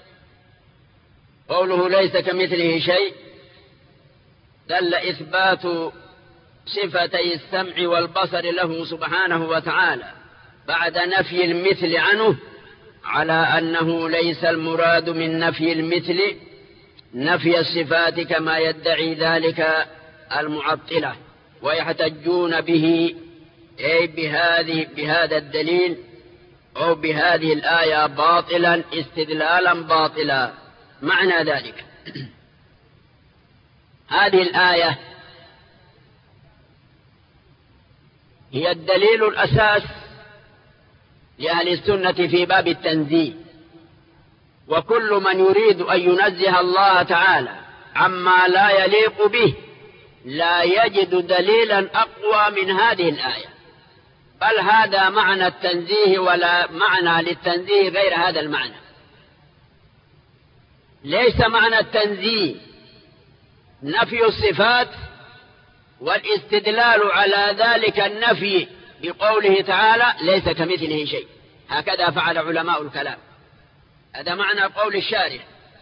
قوله ليس كمثله شيء دل إثبات صفتي السمع والبصر له سبحانه وتعالى بعد نفي المثل عنه، على أنه ليس المراد من نفي المثل نفي الصفات كما يدعي ذلك المعطلة، ويحتجون به أي بهذه بهذا الدليل أو بهذه الآية باطلا استدلالا باطلا. معنى ذلك هذه الآية هي الدليل الأساس لأهل السنة في باب التنزيه، وكل من يريد أن ينزه الله تعالى عما لا يليق به لا يجد دليلا أقوى من هذه الآية، بل هذا معنى التنزيه ولا معنى للتنزيه غير هذا المعنى. ليس معنى التنزيه نفي الصفات والاستدلال على ذلك النفي بقوله تعالى ليس كمثله شيء، هكذا فعل علماء الكلام. هذا معنى قول الشارع.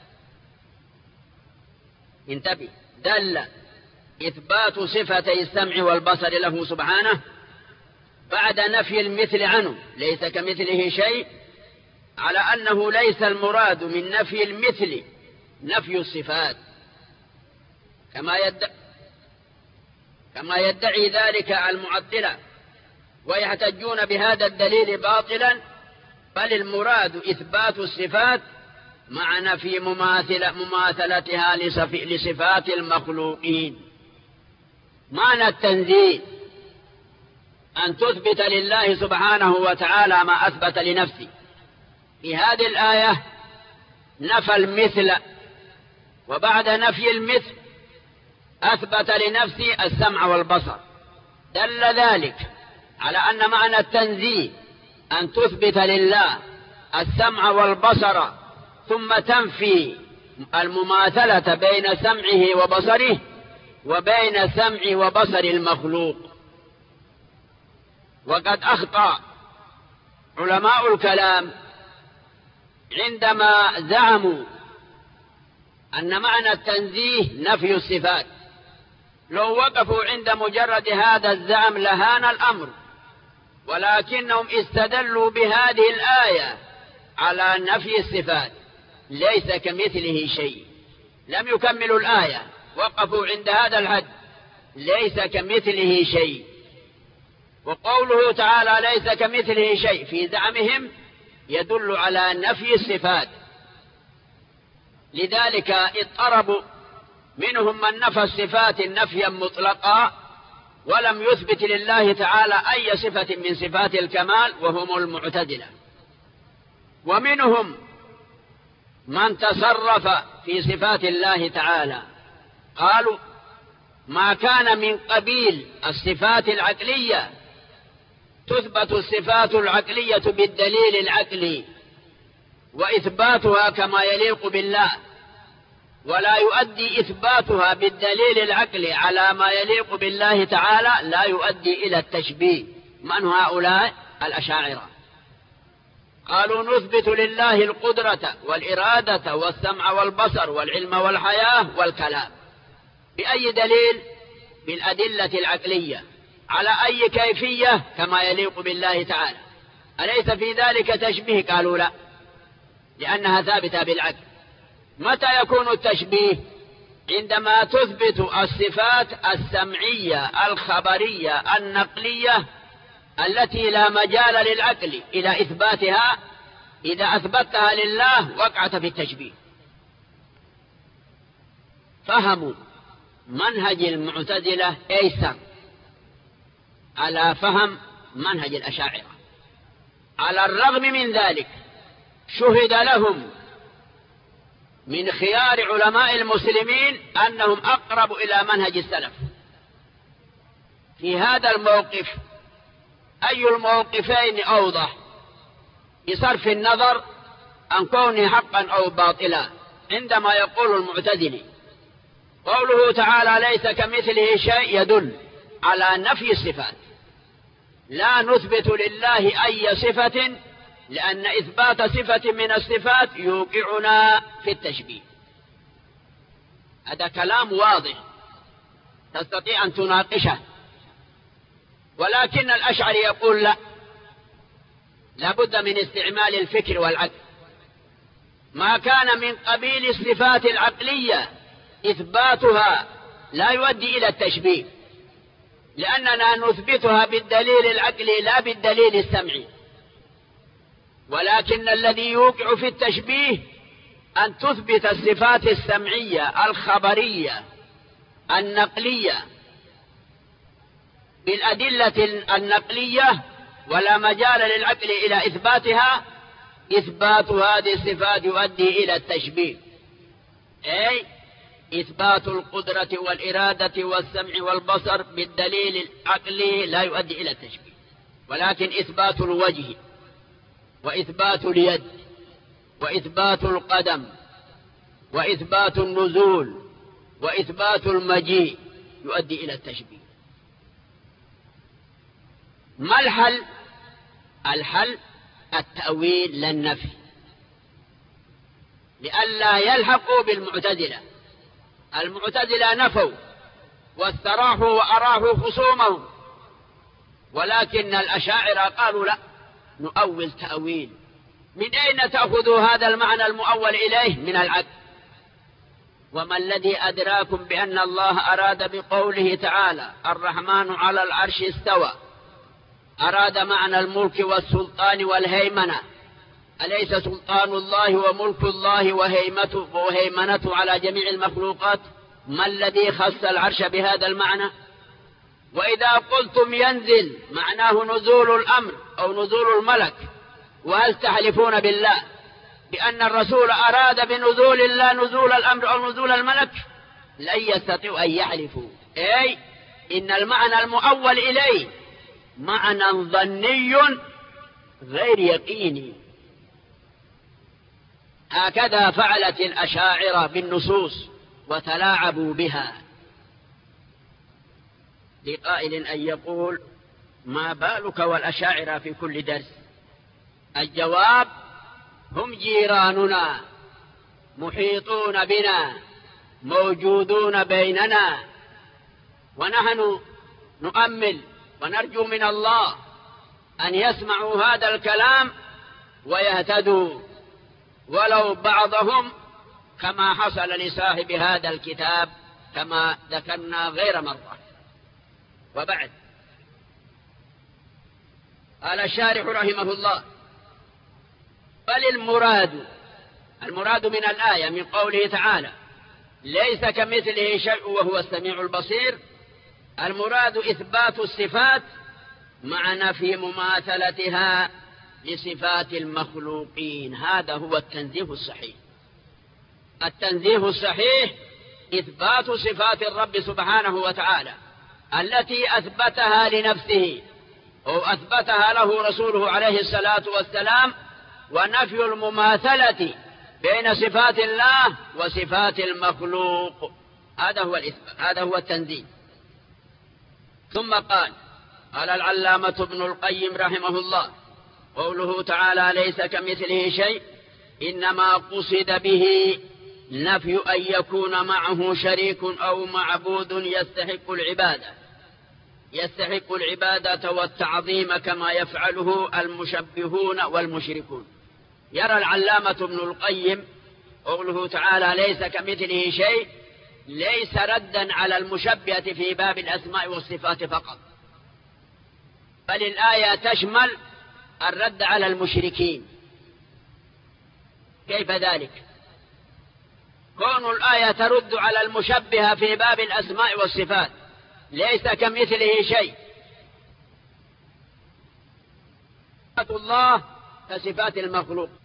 انتبه، دل إثبات صفتي السمع والبصر له سبحانه بعد نفي المثل عنه ليس كمثله شيء، على أنه ليس المراد من نفي المثل نفي الصفات كما يدعي كما يدعي ذلك المعطلة، ويحتجون بهذا الدليل باطلا بل المراد إثبات الصفات مع نفي مماثلة مماثلتها لصفات المخلوقين. معنى التنزيه أن تثبت لله سبحانه وتعالى ما أثبت لنفسه. في هذه الآية نفى المثل، وبعد نفي المثل أثبت لنفسه السمع والبصر. دل ذلك على أن معنى التنزيه أن تثبت لله السمع والبصر ثم تنفي المماثلة بين سمعه وبصره وبين سمع وبصر المخلوق. وقد أخطأ علماء الكلام عندما زعموا أن معنى التنزيه نفي الصفات. لو وقفوا عند مجرد هذا الزعم لهان الأمر، ولكنهم استدلوا بهذه الآية على نفي الصفات. ليس كمثله شيء، لم يكملوا الآية، وقفوا عند هذا الحد، ليس كمثله شيء. وقوله تعالى ليس كمثله شيء في زعمهم يدل على نفي الصفات. لذلك اضطربوا، منهم من نفى الصفات نفيا مطلقا ولم يثبت لله تعالى أي صفة من صفات الكمال، وهم المعتزلة. ومنهم من تصرف في صفات الله تعالى، قالوا ما كان من قبيل الصفات العقلية تثبت الصفات العقلية بالدليل العقلي وإثباتها كما يليق بالله، ولا يؤدي إثباتها بالدليل العقلي على ما يليق بالله تعالى لا يؤدي إلى التشبيه. من هؤلاء؟ الأشاعرة. قالوا نثبت لله القدرة والإرادة والسمع والبصر والعلم والحياة والكلام. بأي دليل؟ بالأدلة العقلية على أي كيفية كما يليق بالله تعالى. أليس في ذلك تشبيه؟ قالوا لا، لأنها ثابتة بالعقل. متى يكون التشبيه؟ عندما تثبت الصفات السمعية الخبرية النقلية التي لا مجال للعقل إلى إثباتها. إذا أثبتها لله وقعت في التشبيه. فهموا منهج المعتزلة أيسر على فهم منهج الأشاعرة. على الرغم من ذلك شهد لهم من خيار علماء المسلمين أنهم أقرب إلى منهج السلف في هذا الموقف. أي الموقفين أوضح بصرف النظر عن كونه حقا أو باطلا؟ عندما يقول المعتزلي قوله تعالى ليس كمثله شيء يدل على نفي الصفات. لا نثبت لله أي صفة، لأن إثبات صفة من الصفات يوقعنا في التشبيه. هذا كلام واضح تستطيع أن تناقشه. ولكن الأشعري يقول لا، لابد من استعمال الفكر والعقل. ما كان من قبيل الصفات العقلية إثباتها لا يؤدي إلى التشبيه، لأننا نثبتها بالدليل العقلي لا بالدليل السمعي. ولكن الذي يوقع في التشبيه أن تثبت الصفات السمعية الخبرية النقلية بالأدلة النقلية ولا مجال للعقل إلى إثباتها. إثبات هذه الصفات يؤدي إلى التشبيه، أي إثبات القدرة والإرادة والسمع والبصر بالدليل العقلي لا يؤدي إلى التشبيه. ولكن إثبات الوجه وإثبات اليد وإثبات القدم وإثبات النزول وإثبات المجيء يؤدي إلى التشبيه. ما الحل؟ الحل التأويل لا النفي، لئلا يلحقوا بالمعتزلة. المعتزلة نفوا واستراحوا وأراحوا خصومهم، ولكن الأشاعرة قالوا لا، نؤول تأويل. من أين تأخذوا هذا المعنى المؤول إليه؟ من العقل. وما الذي أدراكم بأن الله أراد بقوله تعالى الرحمن على العرش استوى، أراد معنى الملك والسلطان والهيمنة أليس سلطان الله وملك الله وهيمته وهيمنته على جميع المخلوقات؟ ما الذي خص العرش بهذا المعنى؟ وإذا قلتم ينزل معناه نزول الأمر أو نزول الملك، وهل تحلفون بالله بأن الرسول أراد بنزول الله نزول الأمر أو نزول الملك؟ لن يستطيعوا أن يحلفوا. أي إن المعنى المؤول إليه معنى ظني غير يقيني. هكذا فعلت الأشاعرة بالنصوص وتلاعبوا بها. لقائل أن يقول: ما بالك والأشاعرة في كل درس؟ الجواب: هم جيراننا، محيطون بنا، موجودون بيننا، ونحن نؤمل ونرجو من الله أن يسمعوا هذا الكلام ويهتدوا، ولو بعضهم، كما حصل لصاحب هذا الكتاب كما ذكرنا غير مرة. وبعد، قال الشارح رحمه الله: بل المراد المراد من الآية من قوله تعالى: ليس كمثله شيء وهو السميع البصير، المراد إثبات الصفات مع نفي مماثلتها لصفات المخلوقين. هذا هو التنزيه الصحيح. التنزيه الصحيح إثبات صفات الرب سبحانه وتعالى التي أثبتها لنفسه أو أثبتها له رسوله عليه الصلاة والسلام، ونفي المماثلة بين صفات الله وصفات المخلوق. هذا هو الإثبات، هذا هو التنزيه. ثم قال قال العلامة ابن القيم رحمه الله: قوله تعالى ليس كمثله شيء إنما قصد به نفي أن يكون معه شريك أو معبود يستحق العبادة يستحق العبادة والتعظيم كما يفعله المشبهون والمشركون. يرى العلامة ابن القيم قوله تعالى ليس كمثله شيء ليس ردا على المشبهة في باب الأسماء والصفات فقط، بل الآية تشمل الرد على المشركين. كيف ذلك؟ كون الآية ترد على المشبهة في باب الأسماء والصفات، ليس كمثله شيء، صفات الله كصفات المخلوق.